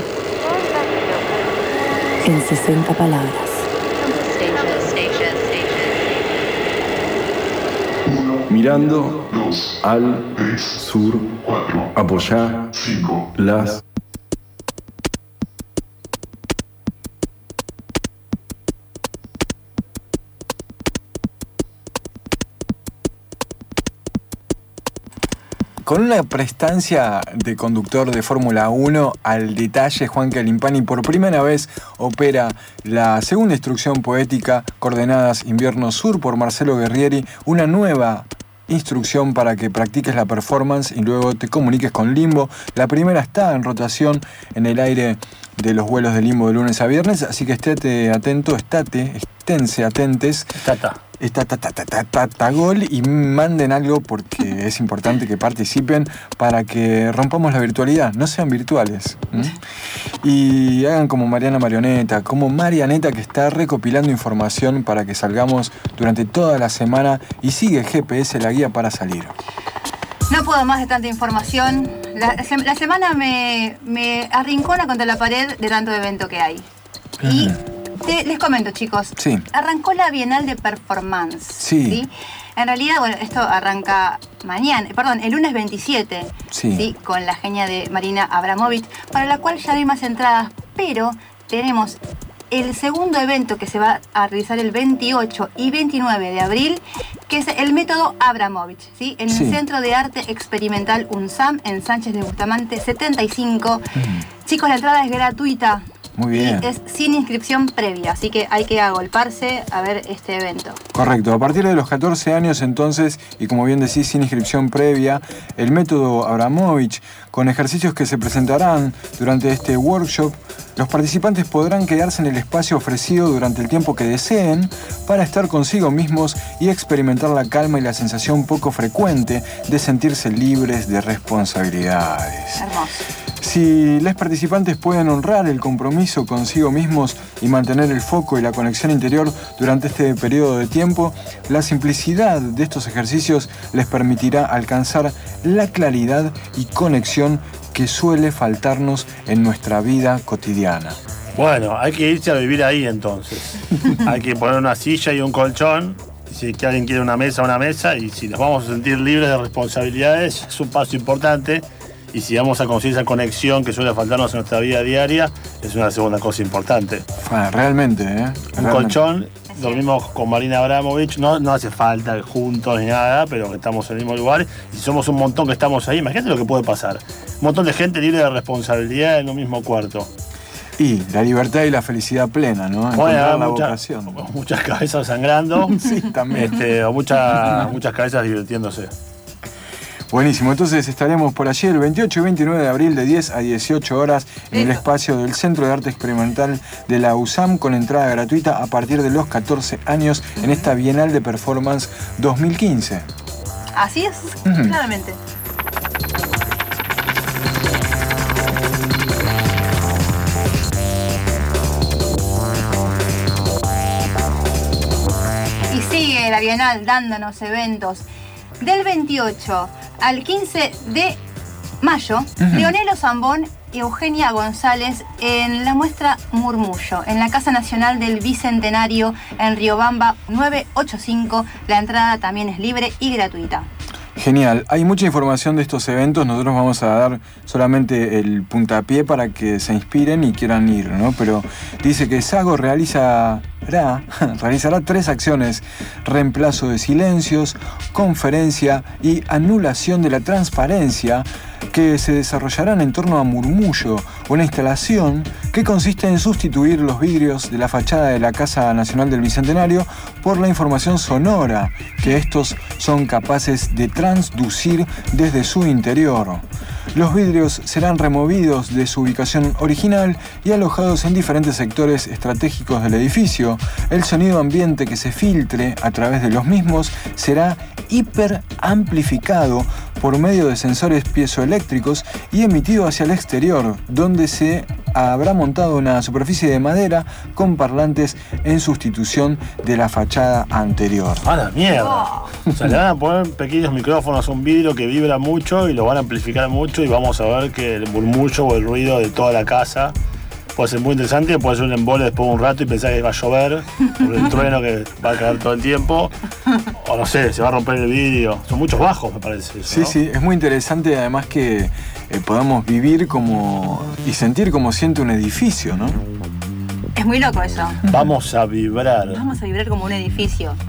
en sesenta palabras. Mirando al sur, apoyá las con una prestancia de conductor de Fórmula uno al detalle, Juan Calimpani por primera vez opera la segunda instrucción poética, Coordenadas Invierno Sur, por Marcelo Guerrieri, una nueva instrucción para que practiques la performance y luego te comuniques con Limbo. La primera está en rotación en el aire de los vuelos de Limbo de lunes a viernes, así que estate atento, estate, esténse atentes. Tata. Está ta, ta, ta, ta, ta, ta, gol y manden algo porque es importante que participen para que rompamos la virtualidad, no sean virtuales. ¿Mm? Y hagan como Mariana Marioneta, como Marianeta, que está recopilando información para que salgamos durante toda la semana y sigue G P S, la guía para salir. No puedo más de tanta información. La, la semana me, me arrincona contra la pared de tanto evento que hay. Y te, les comento, chicos. Sí. Arrancó la Bienal de Performance. Sí. ¿Sí? En realidad, bueno, esto arranca mañana, perdón, el lunes veintisiete, sí. ¿sí? Con la genia de Marina Abramovic, para la cual ya hay más entradas, pero tenemos el segundo evento que se va a realizar el veintiocho y veintinueve de abril, que es el método Abramovic, ¿sí? En Sí. el Centro de Arte Experimental UNSAM, en Sánchez de Bustamante setenta y cinco. Mm. Chicos, la entrada es gratuita. Muy bien. Y es sin inscripción previa, así que hay que agolparse a ver este evento. Correcto, a partir de los catorce años entonces, y como bien decís, sin inscripción previa, el método Abramovic, con ejercicios que se presentarán durante este workshop, los participantes podrán quedarse en el espacio ofrecido durante el tiempo que deseen para estar consigo mismos y experimentar la calma y la sensación poco frecuente de sentirse libres de responsabilidades. Hermoso. Si los participantes pueden honrar el compromiso consigo mismos y mantener el foco y la conexión interior durante este periodo de tiempo, la simplicidad de estos ejercicios les permitirá alcanzar la claridad y conexión que suele faltarnos en nuestra vida cotidiana. Bueno, hay que irse a vivir ahí entonces. Hay que poner una silla y un colchón. Y si alguien quiere una mesa, una mesa. Y si nos vamos a sentir libres de responsabilidades, es un paso importante. Y si vamos a conseguir esa conexión que suele faltarnos en nuestra vida diaria, es una segunda cosa importante. Ah, realmente, ¿eh? Un Realmente. colchón, dormimos con Marina Abramovic, no, no hace falta juntos ni nada, pero que estamos en el mismo lugar. Y si somos un montón que estamos ahí, imagínate lo que puede pasar. Un montón de gente libre de responsabilidad en un mismo cuarto. Y la libertad y la felicidad plena, ¿no? Bueno, Encontrar la mucha- vocación. Muchas cabezas sangrando. Sí, también. Este, o muchas, muchas cabezas divirtiéndose. Buenísimo, entonces estaremos por allí el veintiocho y veintinueve de abril de diez a dieciocho horas en el espacio del Centro de Arte Experimental de la USAM con entrada gratuita a partir de los catorce años en esta Bienal de Performance dos mil quince. Así es, Ujú. claramente. Y sigue la Bienal dándonos eventos del veintiocho al quince de mayo. Ujú. Leonelo Zambón y Eugenia González en la muestra Murmullo, en la Casa Nacional del Bicentenario en Riobamba nueve ochenta y cinco. La entrada también es libre y gratuita. Genial, hay mucha información de estos eventos, nosotros vamos a dar solamente el puntapié para que se inspiren y quieran ir, ¿no? Pero dice que Sago realizará, realizará tres acciones: reemplazo de silencios, conferencia y anulación de la transparencia, que se desarrollarán en torno a Murmullo, una instalación que consiste en sustituir los vidrios de la fachada de la Casa Nacional del Bicentenario por la información sonora que estos son capaces de transducir desde su interior. Los vidrios serán removidos de su ubicación original y alojados en diferentes sectores estratégicos del edificio. El sonido ambiente que se filtre a través de los mismos será hiperamplificado por medio de sensores piezoeléctricos y emitido hacia el exterior, donde se habrá montado una superficie de madera con parlantes en sustitución de la fachada anterior. ¡A la mierda! O sea, le van a poner pequeños micrófonos a un vidrio que vibra mucho y lo van a amplificar mucho y vamos a ver que el murmullo o el ruido de toda la casa puede ser muy interesante, puede ser un embole después de un rato y pensar que va a llover por el trueno que va a caer todo el tiempo, o no sé, se va a romper el vidrio. Son muchos bajos, me parece eso, Sí, ¿no? sí, es muy interesante además que eh, podamos vivir como y sentir como siente un edificio, ¿no? Es muy loco eso. Vamos a vibrar. Vamos a vibrar como un edificio.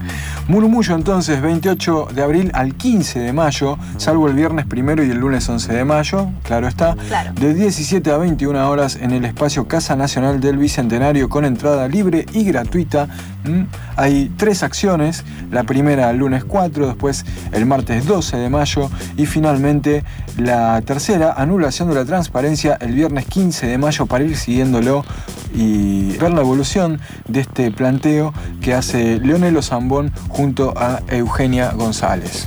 Murmullo entonces, veintiocho de abril al quince de mayo, salvo el viernes primero y el lunes once de mayo, claro está, claro. de diecisiete a veintiuna horas en el espacio Casa Nacional del Bicentenario con entrada libre y gratuita. ¿Mm? Hay tres acciones, la primera el lunes cuatro, después el martes doce de mayo y finalmente la tercera, anulación de la transparencia, el viernes quince de mayo para ir siguiéndolo y ver la evolución de este planteo que hace Leonelo Zambón junto a Eugenia González.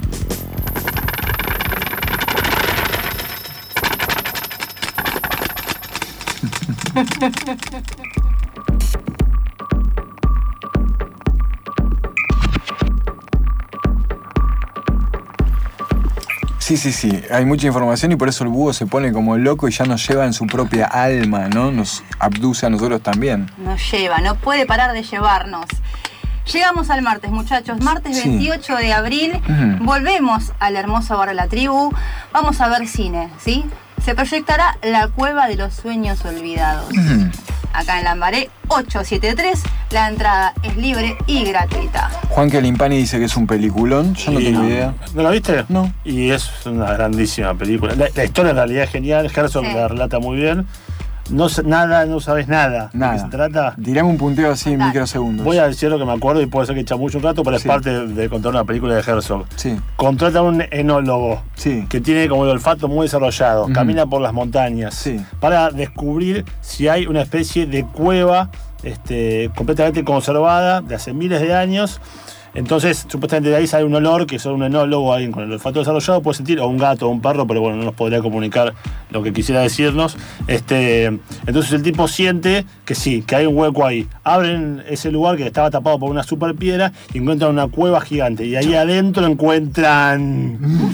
Sí, sí, sí, hay mucha información y por eso el búho se pone como loco y ya nos lleva en su propia alma, ¿no? Nos abduce a nosotros también. Nos lleva, no puede parar de llevarnos. Llegamos al martes, muchachos. Martes sí. veintiocho de abril. Uh-huh. Volvemos al hermoso bar de la tribu. Vamos a ver cine, ¿sí? Se proyectará La Cueva de los Sueños Olvidados. Uh-huh. Acá en Lambaré, ochocientos setenta y tres. La entrada es libre y gratuita. Juan Calimpani dice que es un peliculón. Yo no tengo idea. ¿No la viste? No. Y es una grandísima película. La, la historia en realidad es genial. Herzog sí. la relata muy bien. No, nada, no sabes nada. Nada. ¿De qué se trata? Tirame un punteo así en microsegundos. Voy a decir lo que me acuerdo y puede ser que chamucho un rato, pero sí. es parte de, de contar una película de Herzog. Sí. Contrata a un enólogo sí. que tiene como el olfato muy desarrollado, uh-huh. camina por las montañas sí. para descubrir si hay una especie de cueva este, completamente conservada de hace miles de años. Entonces, supuestamente de ahí sale un olor que solo un enólogo, alguien con el olfato desarrollado puede sentir, o un gato o un perro, pero bueno, no nos podría comunicar lo que quisiera decirnos. Este, entonces el tipo siente que sí, que hay un hueco ahí. Abren ese lugar que estaba tapado por una super piedra y encuentran una cueva gigante. Y ahí adentro encuentran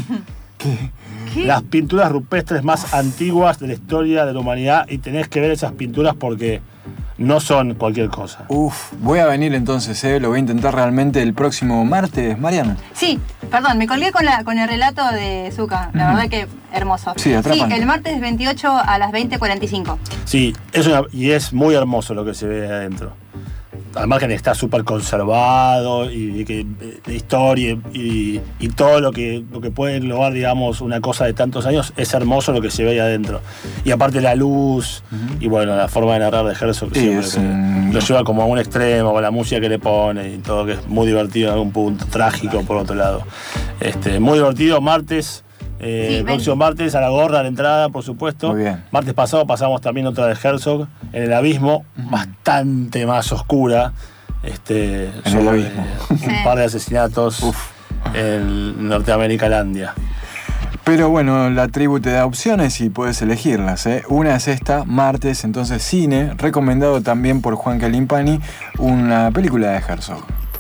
¿Qué? ¿Qué? las pinturas rupestres más antiguas de la historia de la humanidad. Y tenés que ver esas pinturas porque no son cualquier cosa. Uf, voy a venir entonces, ¿eh? Lo voy a intentar realmente el próximo martes, Mariana. Sí, perdón, me colgué con, la, con el relato de Zucca. La uh-huh. verdad que hermoso. Sí, atrapante. Sí, el martes veintiocho a las veinte cuarenta y cinco. Sí, es una, y es muy hermoso lo que se ve adentro. Al margen está súper conservado y, y que la historia y, y todo lo que, lo que puede englobar, digamos, una cosa de tantos años, es hermoso lo que se ve ahí adentro. Y aparte la luz uh-huh. y bueno, la forma de narrar de Herzog sí, siempre es, um... lo lleva como a un extremo, con la música que le pone y todo, que es muy divertido en algún punto, trágico por otro lado. Este, muy divertido, martes. Eh, sí, el próximo martes a la gorra, a la entrada, por supuesto. Muy bien. Martes pasado pasamos también otra de Herzog, En el Abismo, uh-huh. bastante más oscura. Este, en sobre el abismo. Un sí. par de asesinatos Uf. en Norteamérica-Landia. Pero bueno, la tribu te da opciones y puedes elegirlas, ¿eh? Una es esta, martes, entonces cine, recomendado también por Juan Calimpani, una película de Herzog.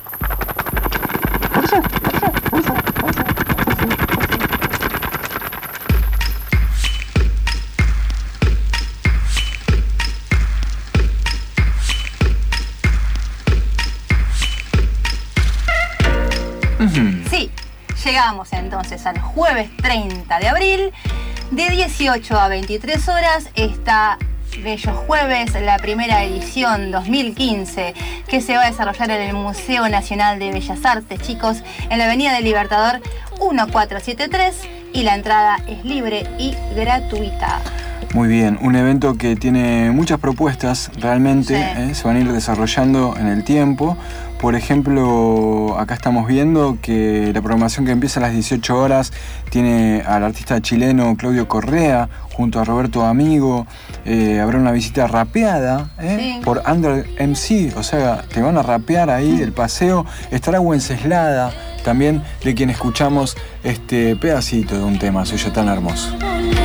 Sí, llegamos entonces al jueves treinta de abril, de dieciocho a veintitrés horas, está Bello Jueves, la primera edición dos mil quince, que se va a desarrollar en el Museo Nacional de Bellas Artes, chicos, en la Avenida del Libertador catorce setenta y tres, y la entrada es libre y gratuita. Muy bien, un evento que tiene muchas propuestas realmente, sí. ¿eh? Se van a ir desarrollando en el tiempo. Por ejemplo, acá estamos viendo que la programación que empieza a las dieciocho horas tiene al artista chileno Claudio Correa junto a Roberto Amigo. Eh, habrá una visita rapeada ¿eh? sí. por Under M C, o sea, te van a rapear ahí el paseo. Estará Wenceslada también, de quien escuchamos este pedacito de un tema suyo tan hermoso.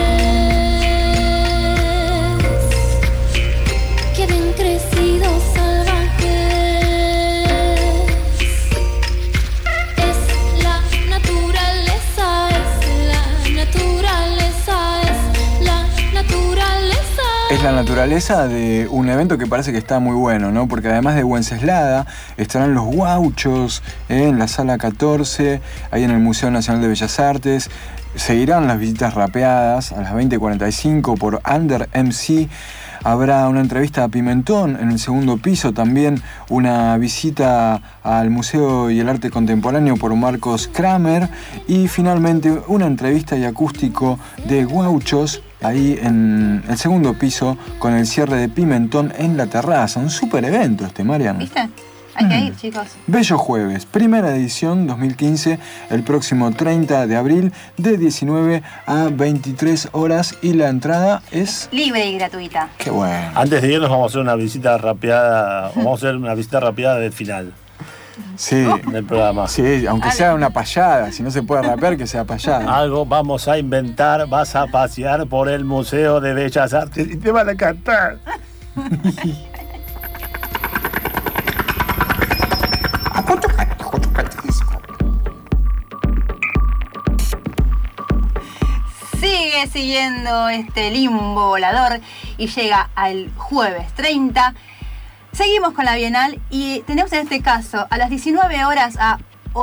Es la naturaleza de un evento que parece que está muy bueno, ¿no? Porque además de Wenceslada estarán los Guauchos ¿eh? en la sala catorce, ahí en el Museo Nacional de Bellas Artes. seguirán las visitas rapeadas a las veinte cuarenta y cinco por Under M C. Habrá una entrevista a Pimentón en el segundo piso, también una visita al Museo y el Arte Contemporáneo por Marcos Kramer y finalmente una entrevista y acústico de Guauchos ahí en el segundo piso con el cierre de Pimentón en la terraza. Un súper evento este, Marian. ¿Viste? Hay que ir, chicos. Bello Jueves, primera edición dos mil quince, el próximo treinta de abril de diecinueve a veintitrés horas y la entrada es libre y gratuita. Qué bueno. Antes de irnos vamos a hacer una visita rapeada, vamos a hacer una visita rapeada del final. Sí, del programa. Sí, aunque Dale. sea una payada, si no se puede rapear, que sea payada. Algo vamos a inventar, vas a pasear por el Museo de Bellas Artes y te van a cantar. Sigue siguiendo este limbo volador y llega al jueves treinta. Seguimos con la Bienal y tenemos en este caso a las diecinueve horas a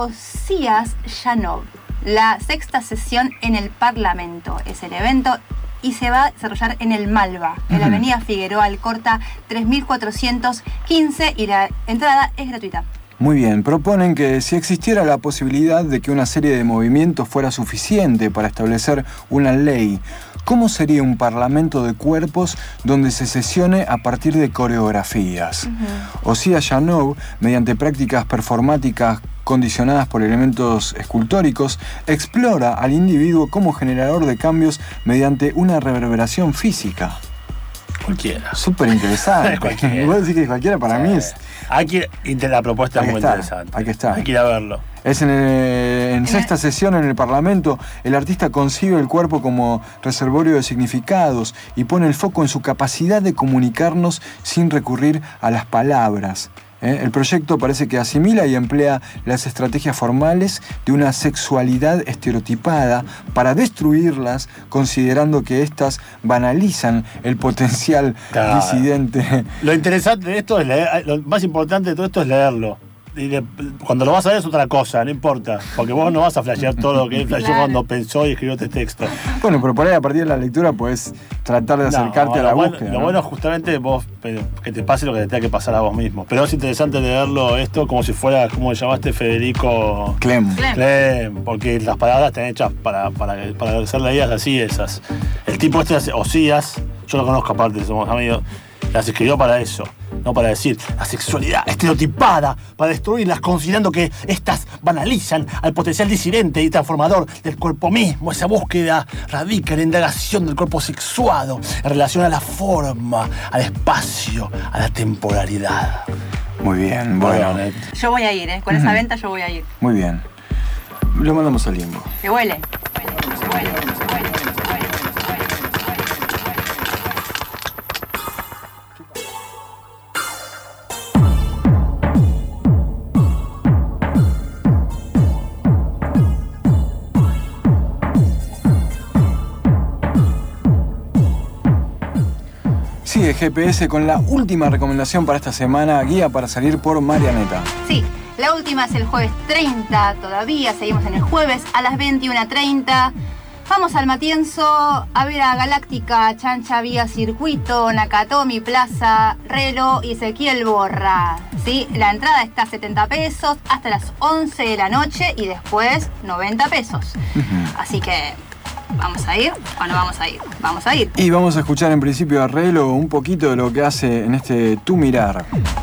Osías Yanov, la sexta sesión en el Parlamento. Es el evento y se va a desarrollar en el Malva, en la avenida Figueroa Alcorta tres mil cuatrocientos quince y la entrada es gratuita. Muy bien, proponen que si existiera la posibilidad de que una serie de movimientos fuera suficiente para establecer una ley, ¿cómo sería un parlamento de cuerpos donde se sesione a partir de coreografías? Uh-huh. Osías Yanov, mediante prácticas performáticas condicionadas por elementos escultóricos, explora al individuo como generador de cambios mediante una reverberación física. Cualquiera. Súper interesante. Cualquiera. Puedo decir que cualquiera para sí. mí es... Hay que, la propuesta es muy estar, interesante. Hay que estar. Hay que ir a verlo. Es en, el, en sexta sesión en el Parlamento, el artista concibe el cuerpo como reservorio de significados y pone el foco en su capacidad de comunicarnos sin recurrir a las palabras. ¿Eh? El proyecto parece que asimila y emplea las estrategias formales de una sexualidad estereotipada para destruirlas, considerando que éstas banalizan el potencial claro. disidente. Lo interesante de esto es leer, lo más importante de todo esto es leerlo. Y de, cuando lo vas a ver es otra cosa, no importa, porque vos no vas a flashear todo lo que él flasheó claro. cuando pensó y escribió este texto. Bueno, pero por ahí a partir de la lectura puedes tratar de acercarte no, a la bueno, búsqueda. Lo ¿no? bueno es justamente vos que te pase lo que te tenga que pasar a vos mismo. Pero es interesante leerlo esto como si fuera, ¿cómo le llamaste? Federico Clem. Clem, Clem porque las palabras están hechas para, para, para ser leídas así esas. El tipo este, Osías, yo lo conozco aparte, somos amigos, las escribió para eso. No para decir la sexualidad estereotipada, para destruirlas, considerando que estas banalizan al potencial disidente y transformador del cuerpo mismo. Esa búsqueda radica en la indagación del cuerpo sexuado en relación a la forma, al espacio, a la temporalidad. Muy bien, bueno. bueno yo voy a ir, ¿eh? Con uh-huh. esa venta yo voy a ir. Muy bien. Lo mandamos al limbo. Que huele. huele, huele, huele, huele. Sigue G P S con la última recomendación para esta semana, guía para salir por Marianeta. Sí, la última es el jueves treinta, todavía seguimos en el jueves a las veintiuna treinta. Vamos al Matienzo a ver a Galáctica, Chancha Vía Circuito, Nakatomi Plaza, Relo y Ezequiel Borra. ¿Sí? La entrada está a setenta pesos hasta las once de la noche y después noventa pesos. Uh-huh. Así que... ¿vamos a ir o no vamos a ir? Vamos a ir. Y vamos a escuchar en principio a Relo un poquito de lo que hace en este Tu Mirar.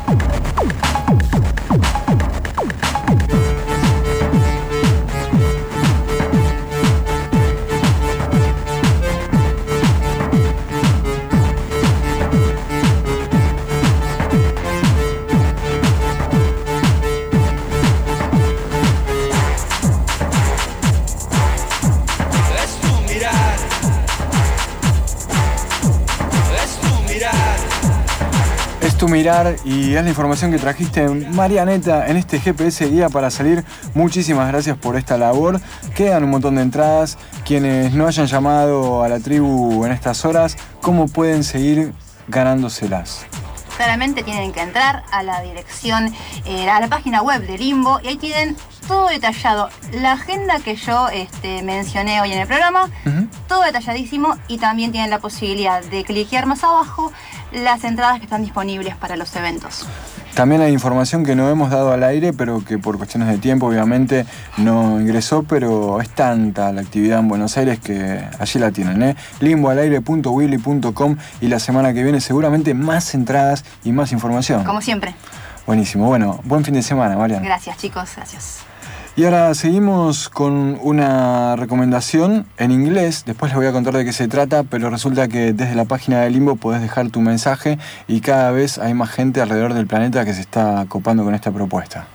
Tu Mirar y es la información que trajiste, Marianeta, en este G P S Guía para salir. Muchísimas gracias por esta labor. Quedan un montón de entradas. Quienes no hayan llamado a la tribu en estas horas, ¿cómo pueden seguir ganándoselas? Claramente tienen que entrar a la dirección, eh, a la página web de Limbo y ahí tienen todo detallado. La agenda que yo este, mencioné hoy en el programa, uh-huh. todo detalladísimo, y también tienen la posibilidad de cliquear más abajo las entradas que están disponibles para los eventos. También hay información que no hemos dado al aire, pero que por cuestiones de tiempo obviamente no ingresó, pero es tanta la actividad en Buenos Aires que allí la tienen, ¿eh? limbo al aire punto weebly punto com, y la semana que viene seguramente más entradas y más información. Como siempre. Buenísimo. Bueno, buen fin de semana, Marian. Gracias, chicos. Gracias. Y ahora seguimos con una recomendación en inglés. Después les voy a contar de qué se trata, pero resulta que desde la página de Limbo podés dejar tu mensaje y cada vez hay más gente alrededor del planeta que se está copando con esta propuesta.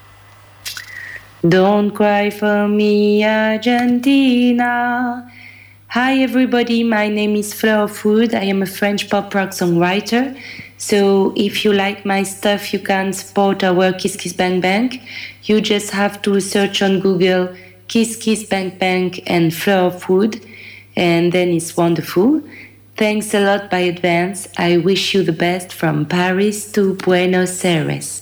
Don't cry for me, Argentina. Hi everybody, my name is Fleur Food. I am a French pop rock songwriter. So if you like my stuff, you can support our Kiss Kiss Bang Bang. You just have to search on Google Kiss Kiss Bang Bang and Fleur Food, and then it's wonderful. Thanks a lot by advance. I wish you the best from Paris to Buenos Aires.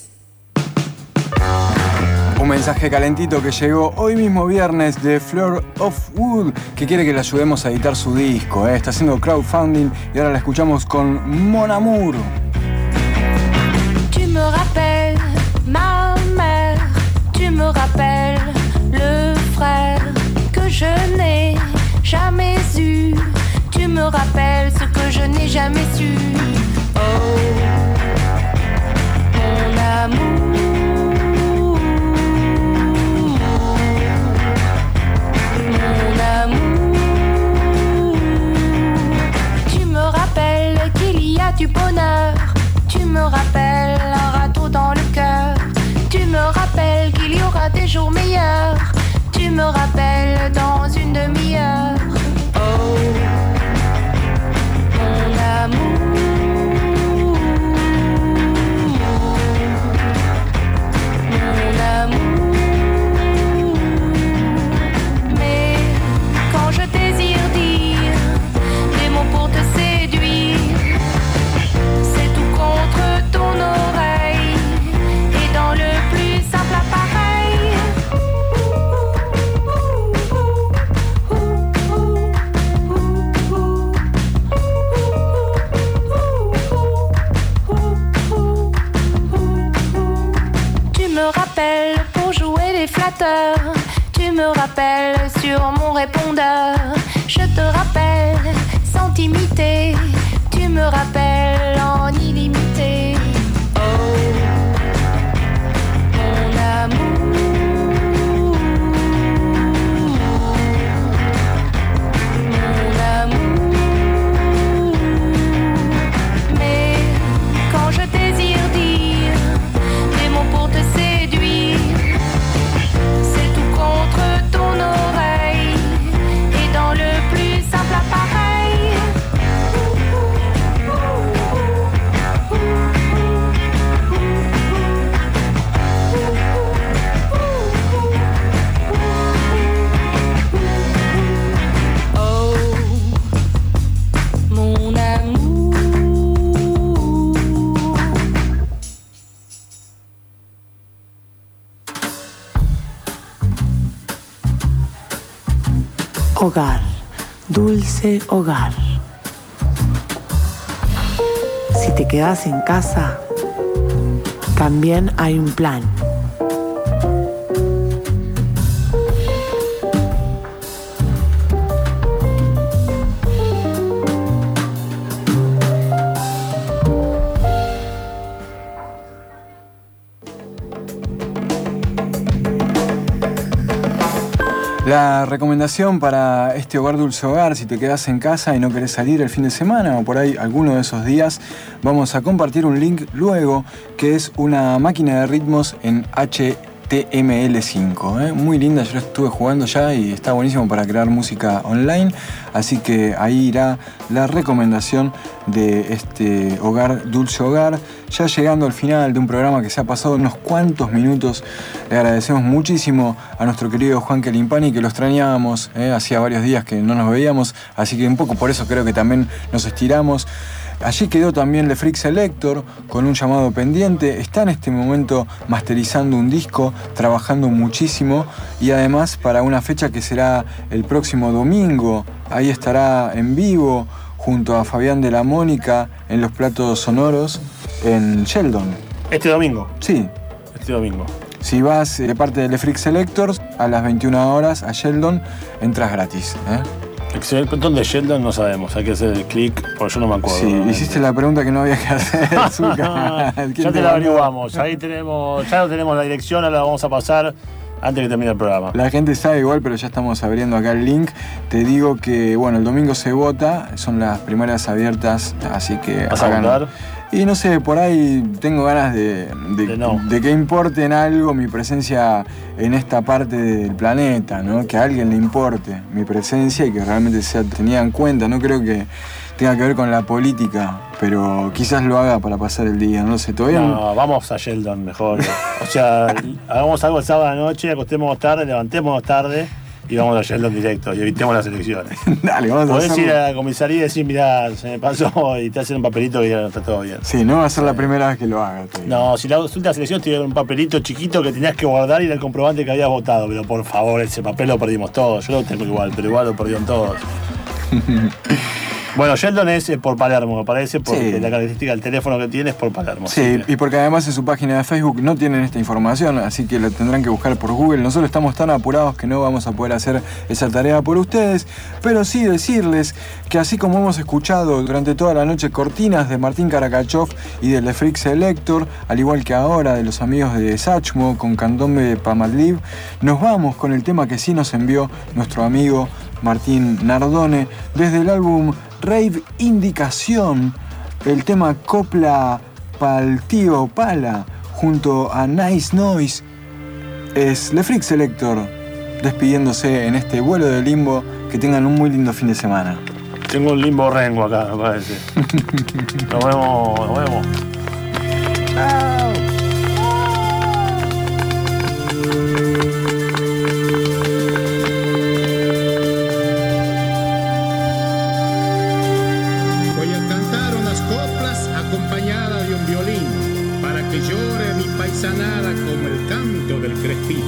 Un mensaje calentito que llegó hoy mismo viernes de Fleur of Wood, que quiere que le ayudemos a editar su disco, ¿eh? Está haciendo crowdfunding y ahora la escuchamos con Mon Amour. Tu me rappelles ma mère, tu me rappelles le frère que je n'ai jamais eu, tu me rappelles ce que je n'ai jamais su. Oh, mon amour. Mon amour, tu me rappelles qu'il y a du bonheur, tu me rappelles un râteau dans le cœur, tu me rappelles qu'il y aura des jours meilleurs, tu me rappelles dans une demi-heure. Oh, mon amour. Tu me rappelles sur mon répondeur, je te rappelle sans t'imiter, tu me rappelles en illimité. Oh, mon amour. Mon amour. Mais quand je désire dire des mots pour te séduire, contre ton oreille et dans le plus simple appareil. Oh, mon amour. Hogar, dulce hogar. Si te quedas en casa, también hay un plan. La recomendación para este hogar dulce hogar, si te quedas en casa y no querés salir el fin de semana o por ahí alguno de esos días, vamos a compartir un link luego que es una máquina de ritmos en H T M L cinco, ¿eh? Muy linda, yo la estuve jugando ya y está buenísimo para crear música online, así que ahí irá la recomendación de este hogar dulce hogar. Ya llegando al final de un programa que se ha pasado unos cuantos minutos, le agradecemos muchísimo a nuestro querido Juan Calimpani, que lo extrañábamos, ¿eh? Hacía varios días que no nos veíamos, así que un poco por eso creo que también nos estiramos. Allí quedó también Le Freak Selector con un llamado pendiente. Está en este momento masterizando un disco, trabajando muchísimo y además para una fecha que será el próximo domingo. Ahí estará en vivo junto a Fabián de la Mónica en los platos sonoros en Sheldon. ¿Este domingo? Sí. Este domingo. Si vas de parte de Le Freak Selectors a las veintiuna horas a Sheldon, entras gratis. ¿eh? Excelente. ¿Dónde Sheldon? No sabemos. Hay que hacer el clic, porque yo no me acuerdo. Sí, ¿no? Hiciste la pregunta que no había que hacer. Ya te la averiguamos. Ahí tenemos, ya no tenemos la dirección, ahora la vamos a pasar antes que termine el programa. La gente sabe igual, pero ya estamos abriendo acá el link. Te digo que, bueno, el domingo se vota, son las primarias abiertas, así que... ¿Vas a votar? Y no sé, por ahí tengo ganas de, de, de, no. de que importe en algo mi presencia en esta parte del planeta, ¿no? Que a alguien le importe mi presencia y que realmente sea tenida en cuenta. No creo que tenga que ver con la política, pero quizás lo haga para pasar el día, no sé, todavía no. No, vamos a Sheldon mejor. O sea, hagamos algo el sábado a la noche, acostémonos tarde, levantémonos tarde y vamos a Sheldon directo y evitemos las elecciones. Dale, vamos a Podés hacerlo. ir a la comisaría y decir, mirá, se me pasó y te hacen un papelito que ya está todo bien. Sí, no va a ser la primera vez que lo haga. No, si las últimas elecciones te dieron un papelito chiquito que tenías que guardar y era el comprobante que habías votado, pero por favor, ese papel lo perdimos todos. Yo lo tengo igual, pero igual lo perdieron todos. Bueno, Sheldon es eh, por Palermo, me parece, porque Sí. la característica del teléfono que tiene es por Palermo. Sí, y porque además en su página de Facebook no tienen esta información, así que la tendrán que buscar por Google. Nosotros estamos tan apurados que no vamos a poder hacer esa tarea por ustedes, pero sí decirles que así como hemos escuchado durante toda la noche cortinas de Martín Karakachov y de Le Freak Selector, al igual que ahora de los amigos de Sachmo con Candombe Pamadliv, nos vamos con el tema que sí nos envió nuestro amigo Martín Nardone desde el álbum Rave Indicación, el tema Copla Pal Tío Pala junto a Nice Noise. Es Le Freak Selector despidiéndose en este vuelo de limbo. Que tengan un muy lindo fin de semana. Tengo un limbo rengo acá, me parece. Nos vemos, nos vemos. Chao. Acompañada de un violín para que llore mi paisanada como el canto del crespín.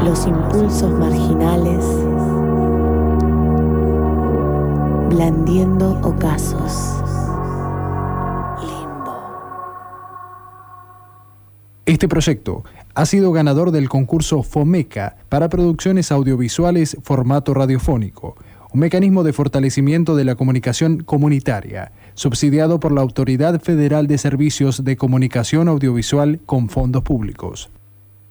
los impulsos marginales, blandiendo ocasos. Este proyecto ha sido ganador del concurso FOMECA para producciones audiovisuales formato radiofónico, un mecanismo de fortalecimiento de la comunicación comunitaria, subsidiado por la Autoridad Federal de Servicios de Comunicación Audiovisual con fondos públicos.